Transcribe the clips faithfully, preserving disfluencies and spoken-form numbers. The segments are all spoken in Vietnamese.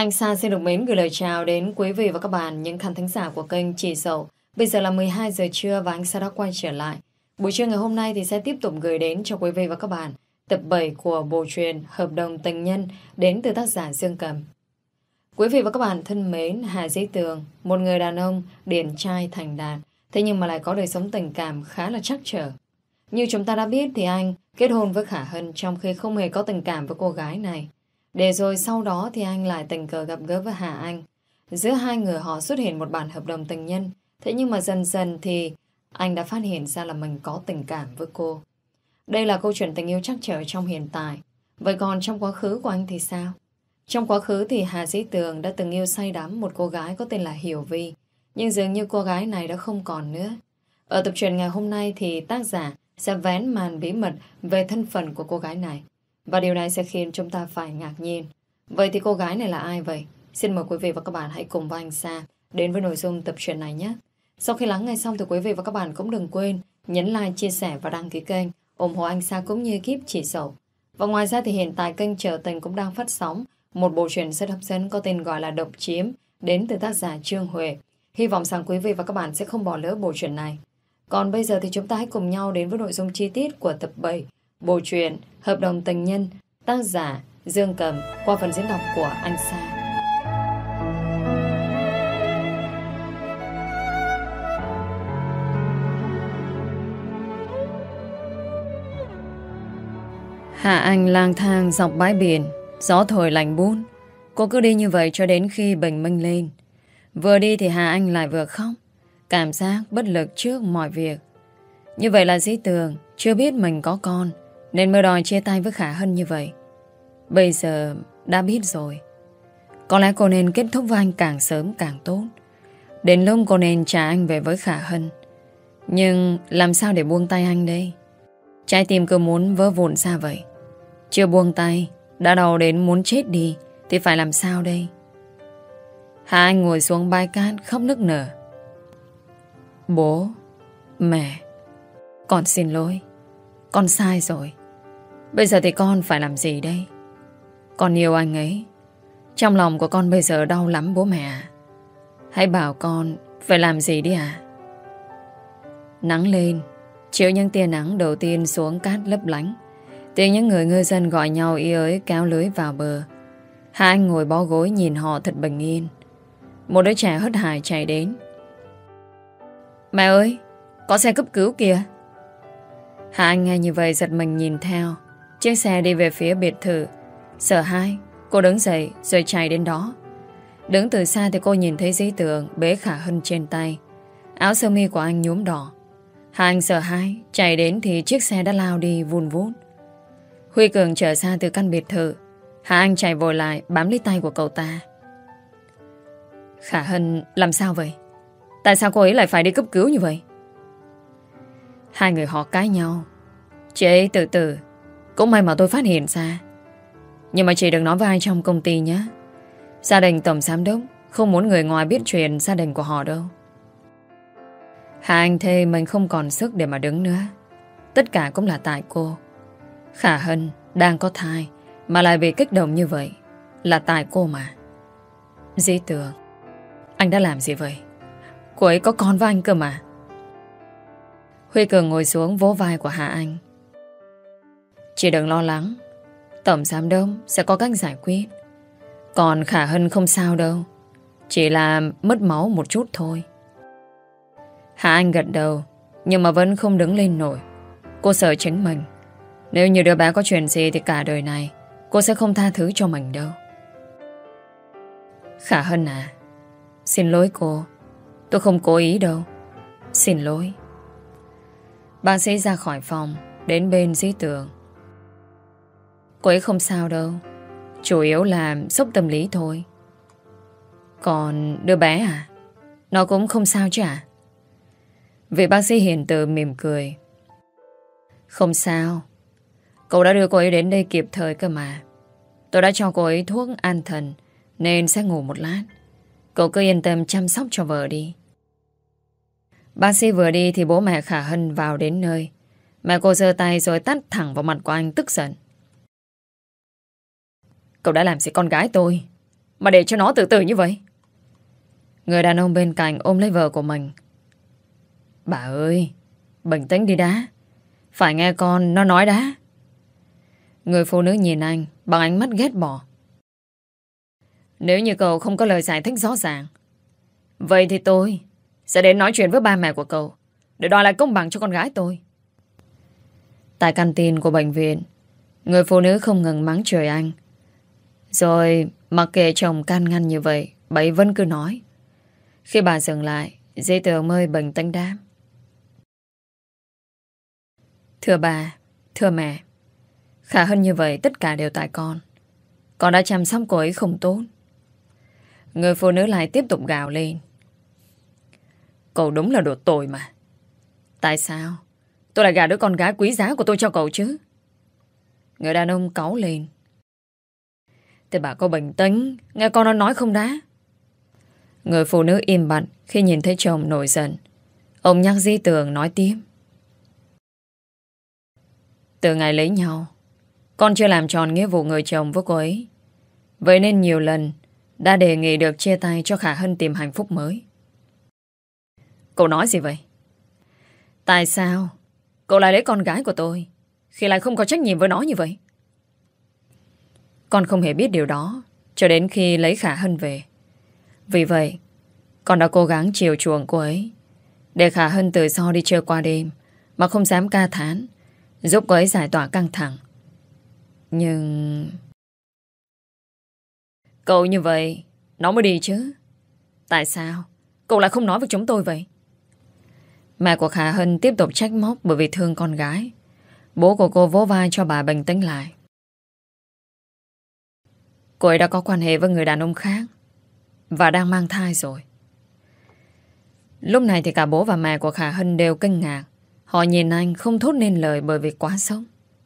Anh Sa xin được mến gửi lời chào đến quý vị và các bạn, những khán thính giả của kênh Chị Dậu. Bây giờ là mười hai giờ trưa và anh Sa đã quay trở lại. Buổi trưa ngày hôm nay thì sẽ tiếp tục gửi đến cho quý vị và các bạn tập bảy của bộ truyện Hợp đồng tình nhân đến từ tác giả Dương Cầm. Quý vị và các bạn thân mến, Hà Dĩ Tường, một người đàn ông điển trai thành đạt, thế nhưng mà lại có đời sống tình cảm khá là trắc trở. Như chúng ta đã biết thì anh kết hôn với Khả Hân trong khi không hề có tình cảm với cô gái này. Để rồi sau đó thì anh lại tình cờ gặp gỡ với Hà Anh. Giữa hai người họ xuất hiện một bản hợp đồng tình nhân. Thế nhưng mà dần dần thì anh đã phát hiện ra là mình có tình cảm với cô. Đây là câu chuyện tình yêu trắc trở trong hiện tại. Vậy còn trong quá khứ của anh thì sao? Trong quá khứ thì Hà Dĩ Tường đã từng yêu say đắm một cô gái có tên là Hiểu Vi. Nhưng dường như cô gái này đã không còn nữa. Ở tập truyện ngày hôm nay thì tác giả sẽ vén màn bí mật về thân phận của cô gái này. Và điều này sẽ khiến chúng ta phải ngạc nhiên. Vậy thì cô gái này là ai vậy? Xin mời quý vị và các bạn hãy cùng với anh Sa đến với nội dung tập truyện này nhé. Sau khi lắng nghe xong thì quý vị và các bạn cũng đừng quên nhấn like, chia sẻ và đăng ký kênh, ủng hộ anh Sa cũng như ekip Chị Dậu. Và ngoài ra thì hiện tại kênh Trở Tình cũng đang phát sóng một bộ truyện rất hấp dẫn có tên gọi là Độc Chiếm đến từ tác giả Trương Huệ. Hy vọng rằng quý vị và các bạn sẽ không bỏ lỡ bộ truyện này. Còn bây giờ thì chúng ta hãy cùng nhau đến với nội dung chi tiết của tập bảy bộ truyện Hợp đồng tình nhân, tác giả Dương Cầm qua phần diễn đọc của anh Sa. Hạ Anh lang thang dọc bãi biển, gió thổi lạnh buốt. Cô cứ đi như vậy cho đến khi bình minh lên. Vừa đi thì Hà Anh lại vừa khóc, cảm giác bất lực trước mọi việc. Như vậy là Dĩ Tường chưa biết mình có con nên mới đòi chia tay với Khả Hân như vậy. Bây giờ đã biết rồi, có lẽ cô nên kết thúc với anh càng sớm càng tốt. Đến lúc cô nên trả anh về với Khả Hân. Nhưng làm sao để buông tay anh đây? Trái tim cứ muốn vỡ vụn ra vậy. Chưa buông tay, đã đau đến muốn chết đi, thì phải làm sao đây? Hà Anh ngồi xuống bãi cát khóc nức nở. Bố, mẹ, con xin lỗi. Con sai rồi. Bây giờ thì con phải làm gì đây? Con yêu anh ấy. Trong lòng của con bây giờ đau lắm bố mẹ à. Hãy bảo con phải làm gì đi à. Nắng lên, chiếu những tia nắng đầu tiên xuống cát lấp lánh. Tiếng những người ngư dân gọi nhau ý ới kéo lưới vào bờ. Hà Anh ngồi bó gối nhìn họ thật bình yên. Một đứa trẻ hớt hải chạy đến. Mẹ ơi, có xe cấp cứu kìa. Hà Anh nghe như vậy giật mình nhìn theo. Chiếc xe đi về phía biệt thự. Sợ hãi, cô đứng dậy rồi chạy đến đó. Đứng từ xa thì cô nhìn thấy Dĩ Tường bế Khả Hân trên tay. Áo sơ mi của anh nhuốm đỏ. Hà Anh sợ hãi chạy đến thì chiếc xe đã lao đi vun vút. Huy Cường trở ra từ căn biệt thự. Hà Anh chạy vội lại bám lấy tay của cậu ta. Khả Hân làm sao vậy? Tại sao cô ấy lại phải đi cấp cứu như vậy? Hai người họ cãi nhau. Chị ấy từ từ. Cũng may mà tôi phát hiện ra. Nhưng mà chị đừng nói với ai trong công ty nhé. Gia đình tổng giám đốc không muốn người ngoài biết chuyện gia đình của họ đâu. Hà Anh thề mình không còn sức để mà đứng nữa. Tất cả cũng là tại cô. Khả Hân đang có thai mà lại bị kích động như vậy. Là tại cô mà. Dĩ Tường, anh đã làm gì vậy? Cô ấy có con với anh cơ mà. Huy Cường ngồi xuống vỗ vai của Hà Anh. Chị đừng lo lắng. Tổng giám đốc sẽ có cách giải quyết. Còn Khả Hân không sao đâu. Chỉ là mất máu một chút thôi. Hà Anh gật đầu, nhưng mà vẫn không đứng lên nổi. Cô sợ chính mình. Nếu như đứa bé có chuyện gì thì cả đời này cô sẽ không tha thứ cho mình đâu. Khả Hân à, xin lỗi cô. Tôi không cố ý đâu. Xin lỗi. Bác sĩ ra khỏi phòng, đến bên Dĩ Tường. Cô ấy không sao đâu. Chủ yếu là sốc tâm lý thôi. Còn đứa bé à? Nó cũng không sao chứ à? Vị bác sĩ hiền từ mỉm cười. Không sao. Cậu đã đưa cô ấy đến đây kịp thời cơ mà. Tôi đã cho cô ấy thuốc an thần nên sẽ ngủ một lát. Cậu cứ yên tâm chăm sóc cho vợ đi. Bác sĩ vừa đi thì bố mẹ Khả Hân vào đến nơi. Mẹ cô giơ tay rồi tát thẳng vào mặt của anh tức giận. Cậu đã làm gì con gái tôi? mà để cho nó tự tử như vậy? Người đàn ông bên cạnh ôm lấy vợ của mình. Bà ơi, bình tĩnh đi đã. Phải nghe con nó nói đã. Người phụ nữ nhìn anh bằng ánh mắt ghét bỏ. Nếu như cậu không có lời giải thích rõ ràng, vậy thì tôi sẽ đến nói chuyện với ba mẹ của cậu để đòi lại công bằng cho con gái tôi. Tại căn tin của bệnh viện, người phụ nữ không ngừng mắng chửi anh. Rồi mặc kệ chồng can ngăn như vậy, bà ấy vẫn cứ nói. Khi bà dừng lại, Dĩ Tường mới bình tĩnh đáp. Thưa bà, thưa mẹ, khả hơn như vậy tất cả đều tại con. Con đã chăm sóc cô ấy không tốt. Người phụ nữ lại tiếp tục gào lên. Cậu đúng là đồ tồi mà. Tại sao tôi lại gả đứa con gái quý giá của tôi cho cậu chứ? Người đàn ông cáu lên. Thế bà có bình tĩnh, nghe con nó nói không đã? Người phụ nữ im bặt khi nhìn thấy chồng nổi giận. Ông nhắc Dĩ Tường nói tiếp. Từ ngày lấy nhau, con chưa làm tròn nghĩa vụ người chồng với cô ấy. Vậy nên nhiều lần đã đề nghị được chia tay cho Khả Hân tìm hạnh phúc mới. Cậu nói gì vậy? Tại sao cậu lại lấy con gái của tôi khi lại không có trách nhiệm với nó như vậy? Con không hề biết điều đó cho đến khi lấy Khả Hân về. Vì vậy, con đã cố gắng chiều chuộng cô ấy, để Khả Hân tự do đi chơi qua đêm mà không dám ca thán, giúp cô ấy giải tỏa căng thẳng. Nhưng... Cậu như vậy nó mới đi chứ. Tại sao cậu lại không nói với chúng tôi vậy? Mẹ của Khả Hân tiếp tục trách móc bởi vì thương con gái. Bố của cô vỗ vai cho bà bình tĩnh lại. Cô ấy đã có quan hệ với người đàn ông khác và đang mang thai rồi. Lúc này thì cả bố và mẹ của Khả Hân đều kinh ngạc. Họ nhìn anh không thốt nên lời bởi vì quá sốc.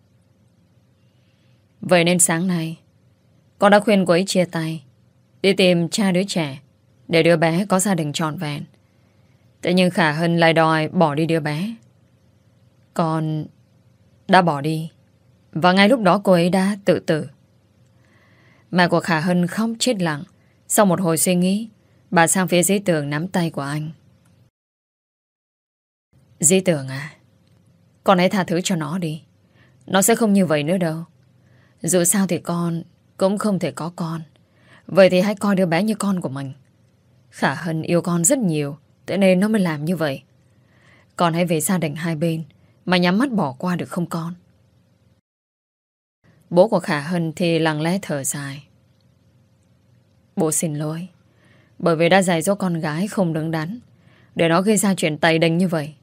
Vậy nên sáng nay con đã khuyên cô ấy chia tay, đi tìm cha đứa trẻ, để đứa bé có gia đình trọn vẹn. Thế nhưng Khả Hân lại đòi bỏ đi đứa bé. Con đã bỏ đi, và ngay lúc đó cô ấy đã tự tử. Mẹ của Khả Hân khóc chết lặng. Sau một hồi suy nghĩ, bà sang phía Dĩ Tường nắm tay của anh. Dĩ Tường à, con hãy tha thứ cho nó đi. Nó sẽ không như vậy nữa đâu. Dù sao thì con cũng không thể có con. Vậy thì hãy coi đứa bé như con của mình. Khả Hân yêu con rất nhiều, thế nên nó mới làm như vậy. Con hãy về gia đình hai bên mà nhắm mắt bỏ qua được không con? Bố của Khả Hân thì lặng lẽ thở dài. Bố xin lỗi, bởi vì đã dạy dỗ con gái không đứng đắn, để nó gây ra chuyện tày đình như vậy.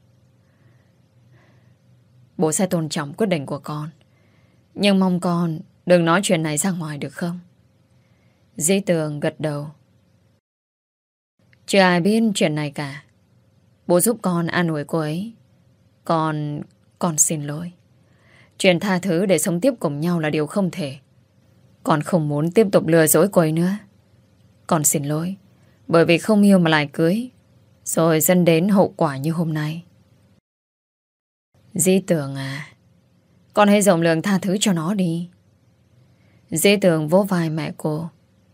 Bố sẽ tôn trọng quyết định của con, nhưng mong con đừng nói chuyện này ra ngoài được không? Dĩ Tường gật đầu. Chưa ai biết chuyện này cả. Bố giúp con an ủi cô ấy. Con... con xin lỗi. Chuyện tha thứ để sống tiếp cùng nhau là điều không thể. Con không muốn tiếp tục lừa dối cô ấy nữa. Con xin lỗi, bởi vì không yêu mà lại cưới, rồi dẫn đến hậu quả như hôm nay. Dĩ Tường à, con hãy rộng lượng tha thứ cho nó đi. Dĩ Tường vỗ vai mẹ cô.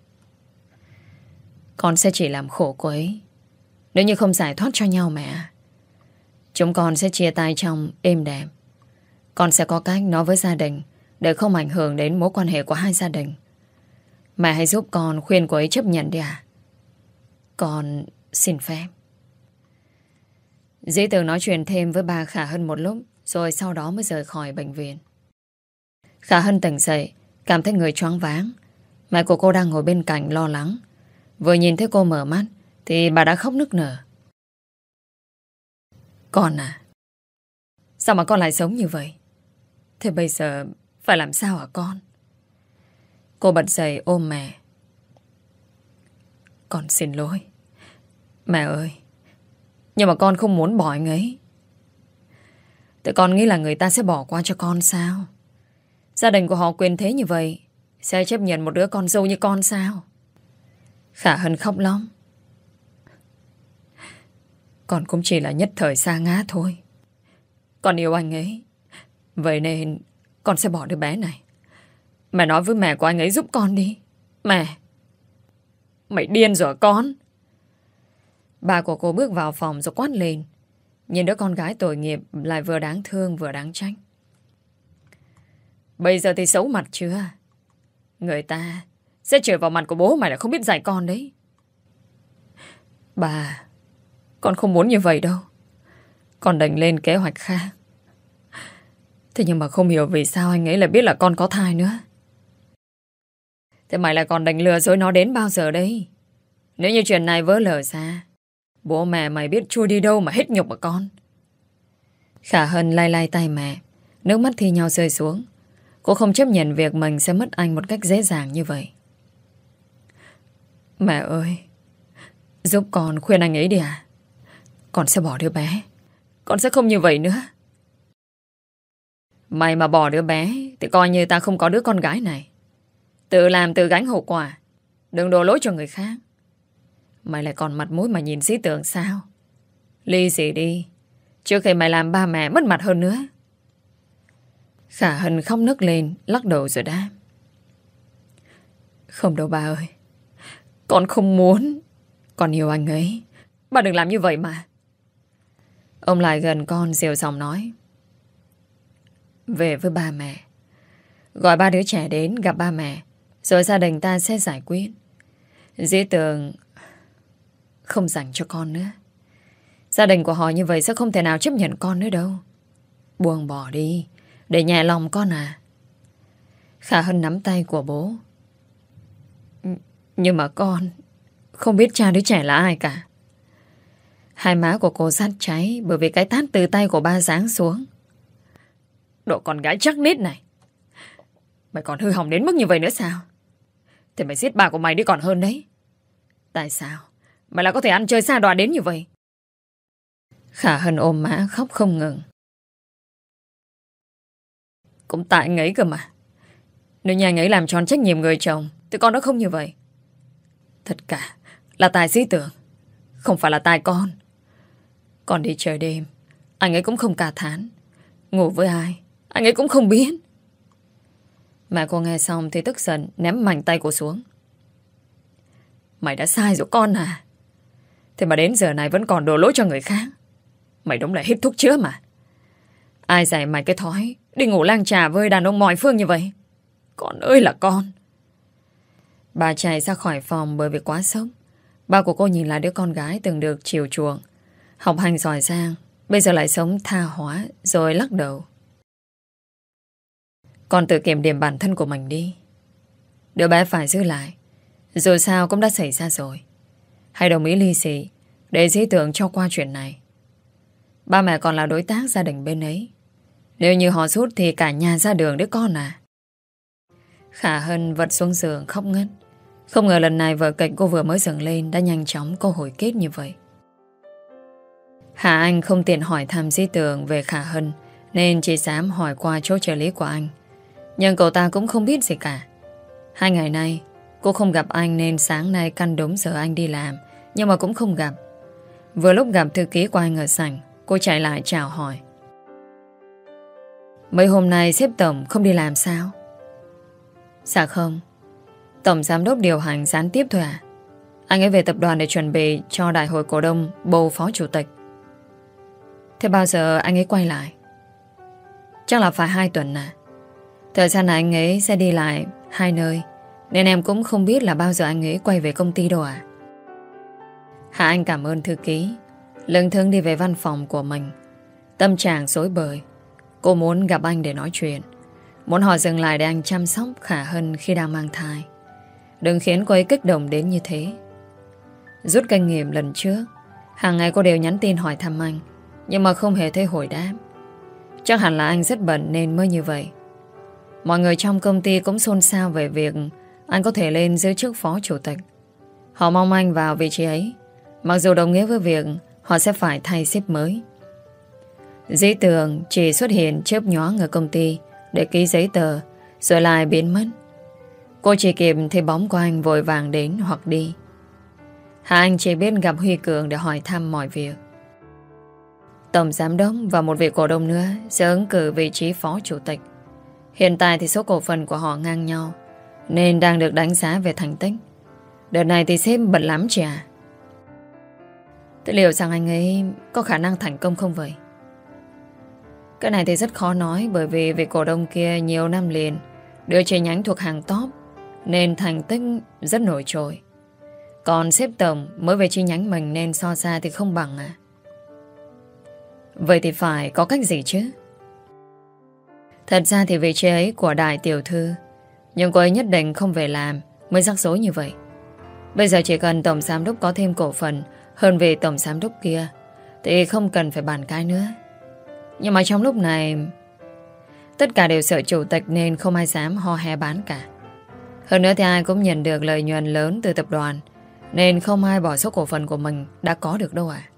Con sẽ chỉ làm khổ cô ấy nếu như không giải thoát cho nhau mẹ. Chúng con sẽ chia tay trong êm đẹp. Con sẽ có cách nói với gia đình để không ảnh hưởng đến mối quan hệ của hai gia đình. Mẹ hãy giúp con khuyên cô ấy chấp nhận đi à? Con xin phép. Dĩ Tường nói chuyện thêm với bà Khả Hân một lúc, rồi sau đó mới rời khỏi bệnh viện. Khả Hân tỉnh dậy, cảm thấy người choáng váng. Mẹ của cô đang ngồi bên cạnh lo lắng. Vừa nhìn thấy cô mở mắt thì bà đã khóc nức nở. Con à, sao mà con lại sống như vậy? Thế bây giờ phải làm sao hả con? Cô bật dậy ôm mẹ. Con xin lỗi mẹ ơi, nhưng mà con không muốn bỏ anh ấy. Thế con nghĩ là người ta sẽ bỏ qua cho con sao? Gia đình của họ quyền thế như vậy, sẽ chấp nhận một đứa con dâu như con sao? Khả Hân khóc lóc. Con cũng chỉ là nhất thời sa ngã thôi. Con yêu anh ấy, vậy nên con sẽ bỏ đứa bé này. Mẹ nói với mẹ của anh ấy giúp con đi. Mẹ. Mày điên rồi con. Bà của cô bước vào phòng rồi quát lên. Nhìn đứa con gái tội nghiệp lại vừa đáng thương vừa đáng trách. Bây giờ thì xấu mặt chưa? Người ta sẽ chửi vào mặt của bố mày là không biết dạy con đấy. Bà, con không muốn như vậy đâu. Con định lên kế hoạch khác. Thế nhưng mà không hiểu vì sao anh ấy lại biết là con có thai nữa. Thế mày lại còn định lừa dối nó đến bao giờ đấy? Nếu như chuyện này vỡ lở ra, bố mẹ mày biết chui đi đâu mà hết nhục mà con. Khả Hân lay lay tay mẹ, nước mắt thi nhau rơi xuống. Cô không chấp nhận việc mình sẽ mất anh một cách dễ dàng như vậy. Mẹ ơi, giúp con khuyên anh ấy đi à? Con sẽ bỏ đứa bé. Con sẽ không như vậy nữa. Mày mà bỏ đứa bé thì coi như ta không có đứa con gái này. Tự làm tự gánh hậu quả. Đừng đổ lỗi cho người khác. Mày lại còn mặt mũi mà nhìn Dĩ Tường sao? Ly dị đi, trước khi mày làm ba mẹ mất mặt hơn nữa. Khả Hân khóc nức lên, lắc đầu rồi đáp. Không đâu bà ơi. Con không muốn. Con yêu anh ấy. Bà đừng làm như vậy mà. Ông lại gần con dịu giọng nói. Về với ba mẹ. Gọi ba đứa trẻ đến gặp ba mẹ, rồi gia đình ta sẽ giải quyết. Dĩ Tường không dành cho con nữa. Gia đình của họ như vậy sẽ không thể nào chấp nhận con nữa đâu. Buông bỏ đi, để nhẹ lòng con à. Khả Hân nắm tay của bố. Nhưng mà con không biết cha đứa trẻ là ai cả. Hai má của cô sát cháy bởi vì cái tát từ tay của ba giáng xuống. Đồ con gái chắc nít này. Mày còn hư hỏng đến mức như vậy nữa sao? Thì mày giết bà của mày đi còn hơn đấy. Tại sao mày lại có thể ăn chơi xa đọa đến như vậy? Khả Hân ôm má khóc không ngừng. Cũng tại anh ấy cơ mà. Nếu như anh ấy làm tròn trách nhiệm người chồng thì con nó không như vậy. Tất cả là tại Dĩ Tường, không phải là tại con. Con đi chơi đêm, anh ấy cũng không cả thán. Ngủ với ai, anh ấy cũng không biết. Mẹ cô nghe xong thì tức giận ném mạnh tay cô xuống. Mày đã sai rồi con à. Thế mà đến giờ này vẫn còn đổ lỗi cho người khác. Mày đúng là hít thuốc chữa mà. Ai dạy mày cái thói đi ngủ lang trà với đàn ông mọi phương như vậy? Con ơi là con. Bà chạy ra khỏi phòng bởi vì quá sốc. Ba của cô nhìn lại đứa con gái từng được chiều chuộng, học hành giỏi giang, bây giờ lại sống tha hóa, rồi lắc đầu. Con tự kiểm điểm bản thân của mình đi. Đứa bé phải giữ lại. Dù sao cũng đã xảy ra rồi. Hãy đồng ý ly dị để Dĩ Tường cho qua chuyện này. Ba mẹ còn là đối tác gia đình bên ấy. Nếu như họ rút thì cả nhà ra đường đứa con à. Khả Hân vật xuống giường khóc ngất. Không ngờ lần này vở kịch cô vừa mới dựng lên đã nhanh chóng có hồi kết như vậy. Hà Anh không tiện hỏi thăm Dĩ Tường về Khả Hân, nên chỉ dám hỏi qua chỗ trợ lý của anh. Nhưng cậu ta cũng không biết gì cả. Hai ngày nay cô không gặp anh, nên sáng nay căn đúng giờ anh đi làm, nhưng mà cũng không gặp. Vừa lúc gặp thư ký của anh ở sảnh, cô chạy lại chào hỏi. Mấy hôm nay sếp tổng không đi làm sao? Dạ không. Tổng giám đốc điều hành gián tiếp thôi à? Anh ấy về tập đoàn để chuẩn bị cho đại hội cổ đông bầu phó chủ tịch. Thế bao giờ anh ấy quay lại? Chắc là phải hai tuần à. Thời gian này anh ấy sẽ đi lại hai nơi, nên em cũng không biết là bao giờ anh ấy quay về công ty đâu à. Hạ Anh cảm ơn thư ký, lững thững đi về văn phòng của mình. Tâm trạng rối bời. Cô muốn gặp anh để nói chuyện, muốn họ dừng lại để anh chăm sóc Khả Hân khi đang mang thai. Đừng khiến cô ấy kích động đến như thế. Rút kinh nghiệm lần trước, hàng ngày cô đều nhắn tin hỏi thăm anh, nhưng mà không hề thấy hồi đáp. Chắc hẳn là anh rất bận nên mới như vậy. Mọi người trong công ty cũng xôn xao về việc anh có thể lên giữ chức phó chủ tịch. Họ mong anh vào vị trí ấy, mặc dù đồng nghĩa với việc họ sẽ phải thay sếp mới. Dĩ Tường chỉ xuất hiện chớp nhoáng ở công ty để ký giấy tờ, rồi lại biến mất. Cô chỉ kịp thấy bóng của anh vội vàng đến hoặc đi. Hà Anh chỉ biết gặp Huy Cường để hỏi thăm mọi việc. Tổng giám đốc và một vị cổ đông nữa sẽ ứng cử vị trí phó chủ tịch. Hiện tại thì số cổ phần của họ ngang nhau, nên đang được đánh giá về thành tích. Đợt này thì sếp bận lắm chị à? Thế liệu rằng anh ấy có khả năng thành công không vậy? Cái này thì rất khó nói, bởi vì vị cổ đông kia nhiều năm liền đưa chi nhánh thuộc hàng top nên thành tích rất nổi trội. Còn sếp tổng mới về chi nhánh mình nên so ra thì không bằng à. Vậy thì phải có cách gì chứ? Thật ra thì vị trí ấy của đại tiểu thư, nhưng cô ấy nhất định không về làm mới rắc rối như vậy. Bây giờ chỉ cần tổng giám đốc có thêm cổ phần hơn về tổng giám đốc kia thì không cần phải bàn cãi nữa. Nhưng mà trong lúc này tất cả đều sợ chủ tịch nên không ai dám ho he bán cả. Hơn nữa thì ai cũng nhận được lợi nhuận lớn từ tập đoàn nên không ai bỏ số cổ phần của mình đã có được đâu à.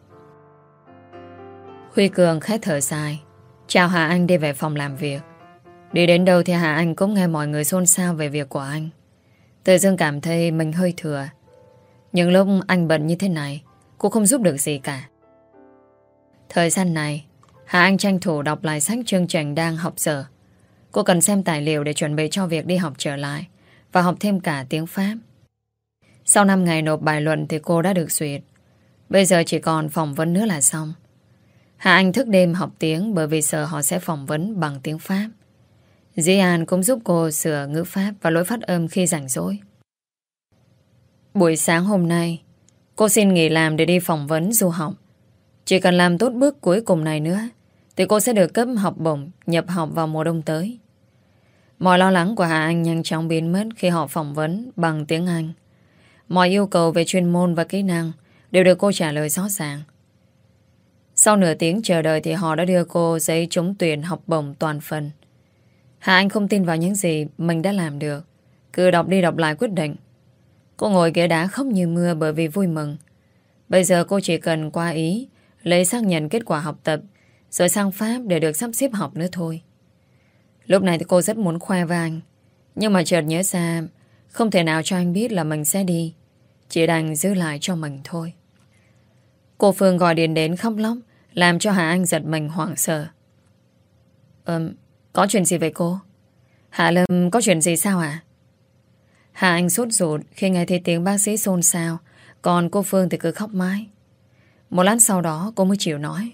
Huy Cường khẽ thở dài, chào Hà Anh đi về phòng làm việc. Đi đến đâu thì Hà Anh cũng nghe mọi người xôn xao về việc của anh. Tự dưng cảm thấy mình hơi thừa. Nhưng lúc anh bận như thế này, cô không giúp được gì cả. Thời gian này, Hà Anh tranh thủ đọc lại sách chương trình đang học giờ. Cô cần xem tài liệu để chuẩn bị cho việc đi học trở lại và học thêm cả tiếng Pháp. Sau năm ngày nộp bài luận thì cô đã được duyệt. Bây giờ chỉ còn phỏng vấn nữa là xong. Hà Anh thức đêm học tiếng bởi vì sợ họ sẽ phỏng vấn bằng tiếng Pháp. Dĩ An cũng giúp cô sửa ngữ pháp và lối phát âm khi rảnh rỗi. Buổi sáng hôm nay, cô xin nghỉ làm để đi phỏng vấn du học. Chỉ cần làm tốt bước cuối cùng này nữa thì cô sẽ được cấp học bổng nhập học vào mùa đông tới. Mọi lo lắng của Hà Anh nhanh chóng biến mất khi họ phỏng vấn bằng tiếng Anh. Mọi yêu cầu về chuyên môn và kỹ năng đều được cô trả lời rõ ràng. Sau nửa tiếng chờ đợi thì họ đã đưa cô giấy trúng tuyển học bổng toàn phần. Hà Anh không tin vào những gì mình đã làm được, cứ đọc đi đọc lại quyết định. Cô ngồi ghế đá khóc như mưa bởi vì vui mừng. Bây giờ cô chỉ cần qua Ý lấy xác nhận kết quả học tập rồi sang Pháp để được sắp xếp học nữa thôi. Lúc này thì cô rất muốn khoe với anh, nhưng mà chợt nhớ ra không thể nào cho anh biết là mình sẽ đi, chỉ đành giữ lại cho mình thôi. Cô Phương gọi điện đến khóc lóc, làm cho Hà Anh giật mình hoảng sợ. Ừm, có chuyện gì vậy cô? Hạ Lâm có chuyện gì sao ạ? Hà Anh sốt ruột khi nghe thấy tiếng bác sĩ xôn xao, còn cô Phương thì cứ khóc mãi. Một lát sau đó cô mới chịu nói.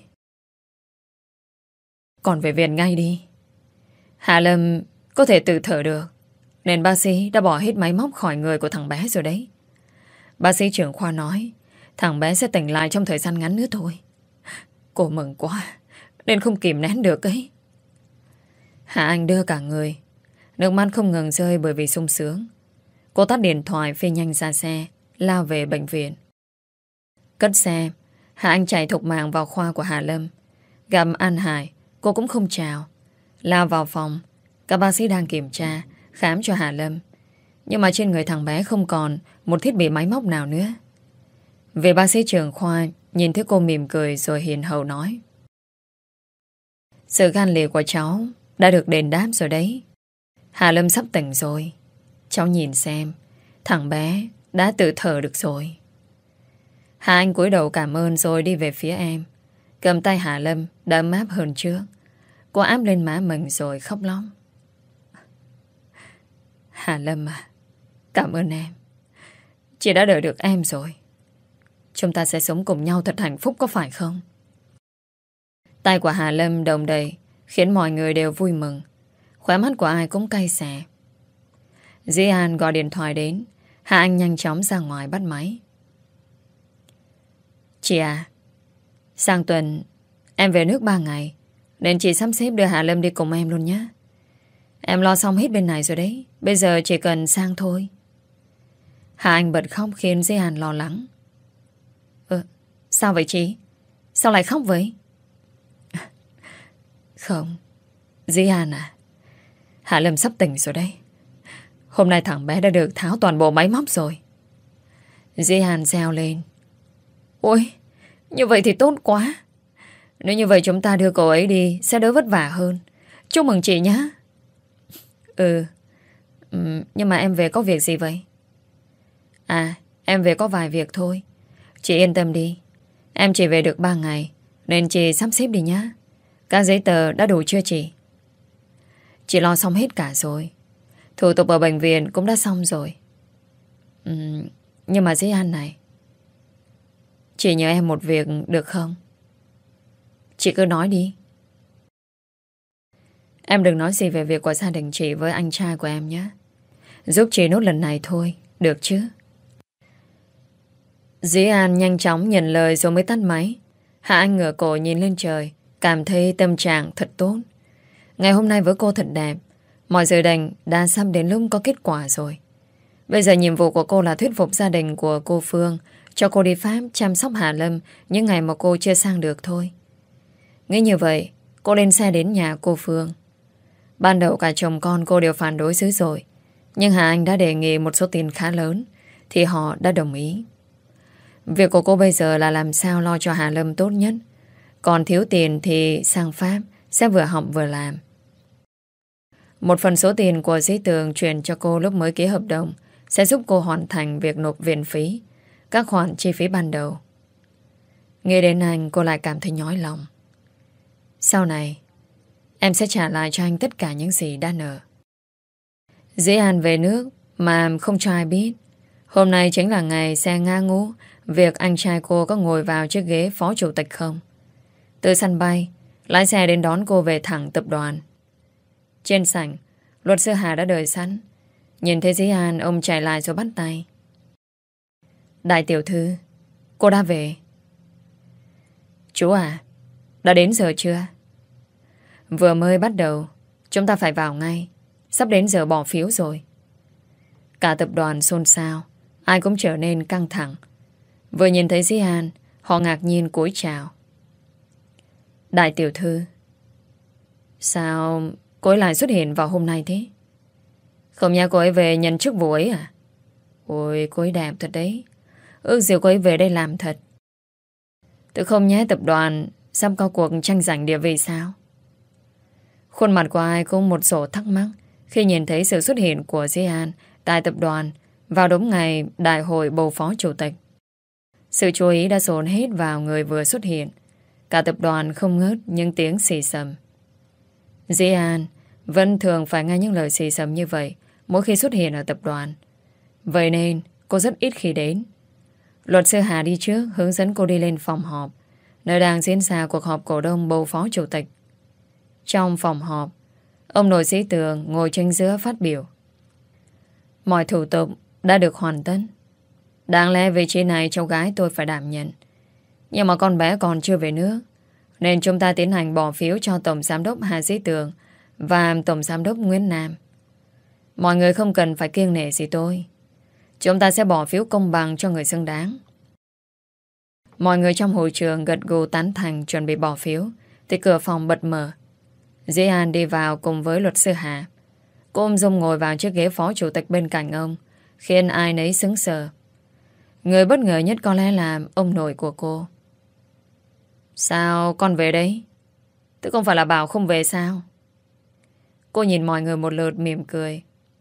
Còn về viện ngay đi. Hạ Lâm có thể tự thở được, nên bác sĩ đã bỏ hết máy móc khỏi người của thằng bé rồi đấy. Bác sĩ trưởng khoa nói thằng bé sẽ tỉnh lại trong thời gian ngắn nữa thôi. Cô mừng quá nên không kìm nén được ấy. Hạ Anh đưa cả người, nước mắt không ngừng rơi bởi vì sung sướng. Cô tắt điện thoại phi nhanh ra xe, lao về bệnh viện. Cất xe, Hạ Anh chạy thục mạng vào khoa của Hà Lâm. Gặp An Hải, cô cũng không chào. Lao vào phòng, các bác sĩ đang kiểm tra, khám cho Hà Lâm. Nhưng mà trên người thằng bé không còn một thiết bị máy móc nào nữa. Về bác sĩ trưởng khoa nhìn thấy cô mỉm cười rồi hiền hậu nói. Sự gan lì của cháu đã được đền đáp rồi đấy. Hà Lâm sắp tỉnh rồi. Cháu nhìn xem, thằng bé đã tự thở được rồi. Hà Anh cúi đầu cảm ơn rồi đi về phía em, cầm tay Hà Lâm đã ấm áp hơn trước. Cô áp lên má mình rồi khóc lóc. Hà Lâm à, cảm ơn em. Chị đã đợi được em rồi. Chúng ta sẽ sống cùng nhau thật hạnh phúc, có phải không? Tay của Hà Lâm đồng đầy khiến mọi người đều vui mừng. Khóe mắt của ai cũng cay xè. Dĩ An gọi điện thoại đến. Hà Anh nhanh chóng ra ngoài bắt máy. Chị à, sang tuần em về nước ba ngày, nên chị sắp xếp đưa Hà Lâm đi cùng em luôn nhé. Em lo xong hết bên này rồi đấy, bây giờ chỉ cần sang thôi. Hà Anh bật khóc khiến Dĩ An lo lắng. Ờ, sao vậy chị? Sao lại khóc vậy? Không, Dĩ An à, Hà Lâm sắp tỉnh rồi đấy. Hôm nay thằng bé đã được tháo toàn bộ máy móc rồi. Dĩ An reo lên. Ôi, như vậy thì tốt quá. Nếu như vậy chúng ta đưa cậu ấy đi sẽ đỡ vất vả hơn. Chúc mừng chị nhé. Ừ, ừ, nhưng mà em về có việc gì vậy? À, em về có vài việc thôi. Chị yên tâm đi. Em chỉ về được ba ngày, nên chị sắp xếp đi nhé. Các giấy tờ đã đủ chưa chị? Chị lo xong hết cả rồi. Thủ tục ở bệnh viện cũng đã xong rồi. uhm, Nhưng mà Dĩ An này, chị nhờ em một việc được không? Chị cứ nói đi. Em đừng nói gì về việc của gia đình chị với anh trai của em nhé. Giúp chị nốt lần này thôi, được chứ? Dĩ An nhanh chóng nhận lời rồi mới tắt máy. Hạ Anh ngửa cổ nhìn lên trời, cảm thấy tâm trạng thật tốt. Ngày hôm nay với cô thật đẹp. Mọi dự định đã sắp đến lúc có kết quả rồi. Bây giờ nhiệm vụ của cô là thuyết phục gia đình của cô Phương cho cô đi Pháp chăm sóc Hà Lâm những ngày mà cô chưa sang được thôi. Nghĩ như vậy, cô lên xe đến nhà cô Phương. Ban đầu cả chồng con cô đều phản đối dữ dội, nhưng Hà Anh đã đề nghị một số tiền khá lớn thì họ đã đồng ý. Việc của cô bây giờ là làm sao lo cho Hà Lâm tốt nhất. Còn thiếu tiền thì sang Pháp sẽ vừa học vừa làm. Một phần số tiền của Dĩ Tường chuyển cho cô lúc mới ký hợp đồng sẽ giúp cô hoàn thành việc nộp viện phí, các khoản chi phí ban đầu. Nghe đến anh, cô lại cảm thấy nhói lòng. Sau này em sẽ trả lại cho anh tất cả những gì đã nợ. Dĩ An về nước mà không cho ai biết. Hôm nay chính là ngày xe ngã ngũ việc anh trai cô có ngồi vào chiếc ghế phó chủ tịch không. Từ sân bay, lái xe đến đón cô về thẳng tập đoàn. Trên sảnh, luật sư Hà đã đợi sẵn. Nhìn thấy Dĩ An, ông chạy lại rồi bắt tay. Đại tiểu thư, cô đã về. Chú à, đã đến giờ chưa? Vừa mới bắt đầu, chúng ta phải vào ngay. Sắp đến giờ bỏ phiếu rồi. Cả tập đoàn xôn xao, ai cũng trở nên căng thẳng. Vừa nhìn thấy Dĩ An, họ ngạc nhiên cúi chào. Đại tiểu thư, sao cô ấy lại xuất hiện vào hôm nay thế? Không nhớ cô ấy về nhận chức vụ ấy à? Ôi, cô ấy đẹp thật đấy. Ước gì cô ấy về đây làm thật. Tự không nhé, tập đoàn sắp có cuộc tranh giành địa vị sao? Khuôn mặt của ai cũng một số thắc mắc khi nhìn thấy sự xuất hiện của Dĩ An tại tập đoàn vào đúng ngày đại hội bầu phó chủ tịch. Sự chú ý đã dồn hết vào người vừa xuất hiện. Cả tập đoàn không ngớt những tiếng xì xầm. Dĩ An vẫn thường phải nghe những lời xì xầm như vậy mỗi khi xuất hiện ở tập đoàn. Vậy nên cô rất ít khi đến. Luật sư Hà đi trước hướng dẫn cô đi lên phòng họp, nơi đang diễn ra cuộc họp cổ đông bầu phó chủ tịch. Trong phòng họp, ông nội Dĩ Tường ngồi trên giữa phát biểu. Mọi thủ tục đã được hoàn tất. Đáng lẽ vị trí này cháu gái tôi phải đảm nhận. Nhưng mà con bé còn chưa về nước, nên chúng ta tiến hành bỏ phiếu cho Tổng Giám đốc Hà Dĩ Tường và Tổng Giám đốc Nguyễn Nam. Mọi người không cần phải kiêng nể gì tôi. Chúng ta sẽ bỏ phiếu công bằng cho người xứng đáng. Mọi người trong hội trường gật gù tán thành chuẩn bị bỏ phiếu, thì cửa phòng bật mở. Dĩ An đi vào cùng với luật sư Hà. Cô ôm Dung ngồi vào chiếc ghế phó chủ tịch bên cạnh ông, khiến ai nấy sững sờ. Người bất ngờ nhất có lẽ là ông nội của cô. Sao con về đấy? Thế không phải là bảo không về sao? Cô nhìn mọi người một lượt mỉm cười.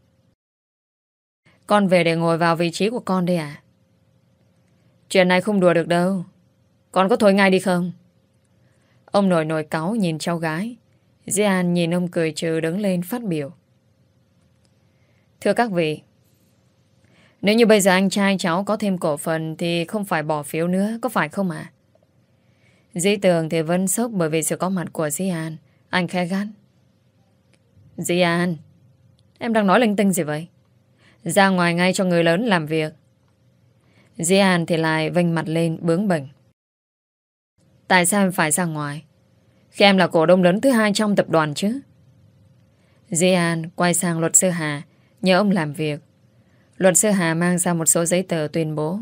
Con về để ngồi vào vị trí của con đây à? Chuyện này không đùa được đâu. Con có thôi ngay đi không? Ông nội nổi cáu nhìn cháu gái. Dĩ An nhìn ông cười trừ đứng lên phát biểu. Thưa các vị, nếu như bây giờ anh trai cháu có thêm cổ phần thì không phải bỏ phiếu nữa, có phải không ạ? À? Dĩ Tường thì vẫn sốc bởi vì sự có mặt của Dĩ An. Anh khẽ gắt. Dĩ An, em đang nói linh tinh gì vậy? Ra ngoài ngay cho người lớn làm việc. Dĩ An thì lại vênh mặt lên bướng bỉnh. Tại sao em phải ra ngoài khi em là cổ đông lớn thứ hai trong tập đoàn chứ? Dĩ An quay sang luật sư Hà nhờ ông làm việc. Luật sư Hà mang ra một số giấy tờ tuyên bố.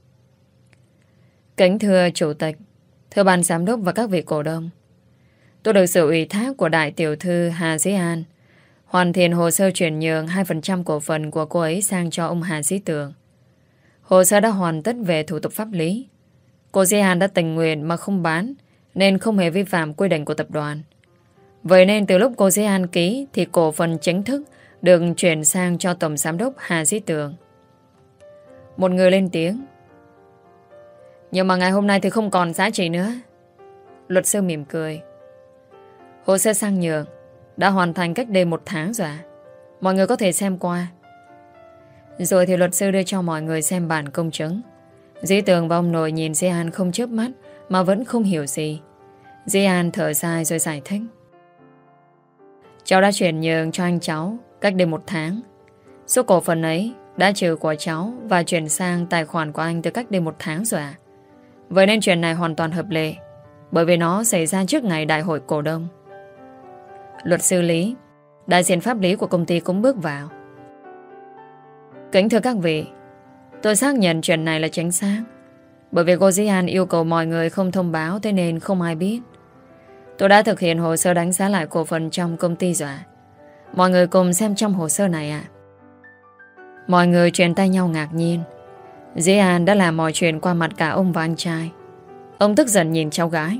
Kính thưa chủ tịch, thưa ban giám đốc và các vị cổ đông, tôi được sự ủy thác của đại tiểu thư Hà Dĩ An hoàn thiện hồ sơ chuyển nhượng hai phần trăm cổ phần của cô ấy sang cho ông Hà Dĩ Tường. Hồ sơ đã hoàn tất về thủ tục pháp lý. Cô Dĩ An đã tình nguyện mà không bán, nên không hề vi phạm quy định của tập đoàn. Vậy nên từ lúc cô Dĩ An ký thì cổ phần chính thức được chuyển sang cho Tổng Giám đốc Hà Dĩ Tường. Một người lên tiếng. Nhưng mà ngày hôm nay thì không còn giá trị nữa. Luật sư mỉm cười. Hồ sơ sang nhượng đã hoàn thành cách đây một tháng rồi. Mọi người có thể xem qua. Rồi thì luật sư đưa cho mọi người xem bản công chứng. Dĩ Tường và ông nội nhìn Di An không chớp mắt mà vẫn không hiểu gì. Di An thở dài rồi giải thích. Cháu đã chuyển nhượng cho anh cháu cách đây một tháng. Số cổ phần ấy đã trừ của cháu và chuyển sang tài khoản của anh từ cách đây một tháng rồi à? Vậy nên chuyện này hoàn toàn hợp lệ, bởi vì nó xảy ra trước ngày đại hội cổ đông. Luật sư Lý, đại diện pháp lý của công ty cũng bước vào. Kính thưa các vị, tôi xác nhận chuyện này là chính xác, bởi vì cô Di An yêu cầu mọi người không thông báo, thế nên không ai biết. Tôi đã thực hiện hồ sơ đánh giá lại cổ phần trong công ty rồi. Mọi người cùng xem trong hồ sơ này ạ. Mọi người truyền tay nhau ngạc nhiên. Di An đã làm mọi chuyện qua mặt cả ông và anh trai. Ông tức giận nhìn cháu gái.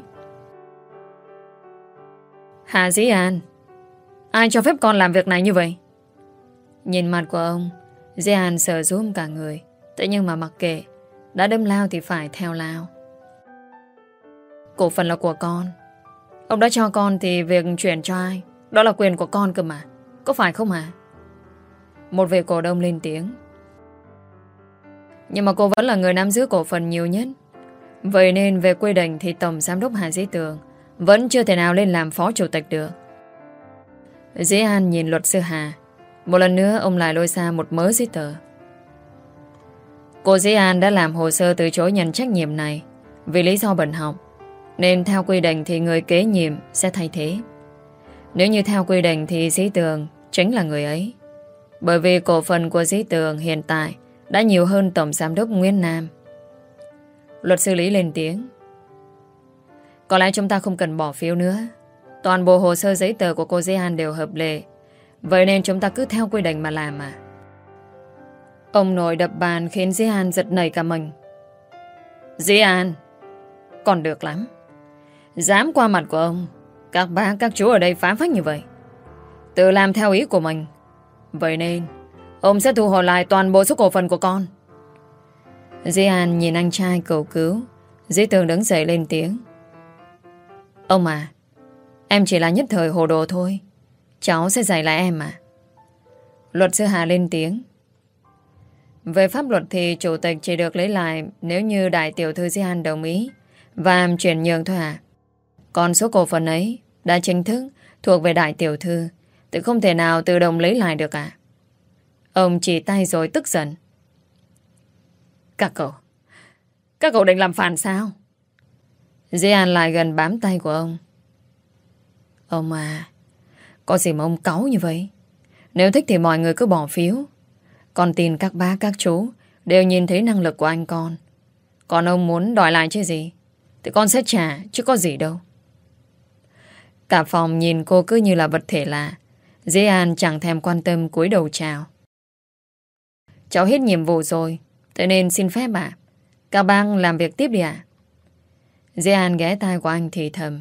Hà Di An, ai cho phép con làm việc này như vậy? Nhìn mặt của ông, Di An sợ rúm cả người. Thế nhưng mà mặc kệ, đã đâm lao thì phải theo lao. Cổ phần là của con. Ông đã cho con thì việc chuyển cho ai, đó là quyền của con cơ mà. Có phải không hả? Một vị cổ đông lên tiếng. Nhưng mà cô vẫn là người nắm giữ cổ phần nhiều nhất. Vậy nên về quy định thì Tổng Giám đốc Hà Dĩ Tường vẫn chưa thể nào lên làm phó chủ tịch được. Dĩ An nhìn luật sư Hà. Một lần nữa ông lại lôi ra một mớ giấy tờ. Cô Dĩ An đã làm hồ sơ từ chối nhận trách nhiệm này vì lý do bận học, nên theo quy định thì người kế nhiệm sẽ thay thế. Nếu như theo quy định thì Dĩ Tường chính là người ấy, bởi vì cổ phần của Dĩ Tường hiện tại đã nhiều hơn Tổng Giám đốc Nguyễn Nam. Luật sư Lý lên tiếng. Có lẽ chúng ta không cần bỏ phiếu nữa. Toàn bộ hồ sơ giấy tờ của cô Dĩ An đều hợp lệ, vậy nên chúng ta cứ theo quy định mà làm à? Ông nội đập bàn khiến Dĩ An giật nảy cả mình. Dĩ An, còn được lắm. Dám qua mặt của ông, các bác các chú ở đây phá phách như vậy, tự làm theo ý của mình. Vậy nên ông sẽ thu hồi lại toàn bộ số cổ phần của con. Dĩ An nhìn anh trai cầu cứu. Dĩ Tường đứng dậy lên tiếng. Ông à, em chỉ là nhất thời hồ đồ thôi, cháu sẽ dạy lại em mà. Luật sư Hà lên tiếng. Về pháp luật thì chủ tịch chỉ được lấy lại nếu như đại tiểu thư Dĩ An đồng ý và chuyển nhượng thôi à. Còn số cổ phần ấy đã chính thức thuộc về đại tiểu thư thì không thể nào tự động lấy lại được à. Ông chỉ tay rồi tức giận. Các cậu Các cậu định làm phản sao? Dĩ An lại gần bám tay của ông. Ông à, có gì mà ông cáu như vậy? Nếu thích thì mọi người cứ bỏ phiếu. Con tin các bác các chú đều nhìn thấy năng lực của anh con. Còn ông muốn đòi lại chứ gì thì con sẽ trả, chứ có gì đâu. Cả phòng nhìn cô cứ như là vật thể lạ. Dĩ An chẳng thèm quan tâm, cúi đầu chào. Cháu hết nhiệm vụ rồi, thế nên xin phép ạ. À? Các bác làm việc tiếp đi ạ. À? Dĩ An ghé tai của anh thì thầm.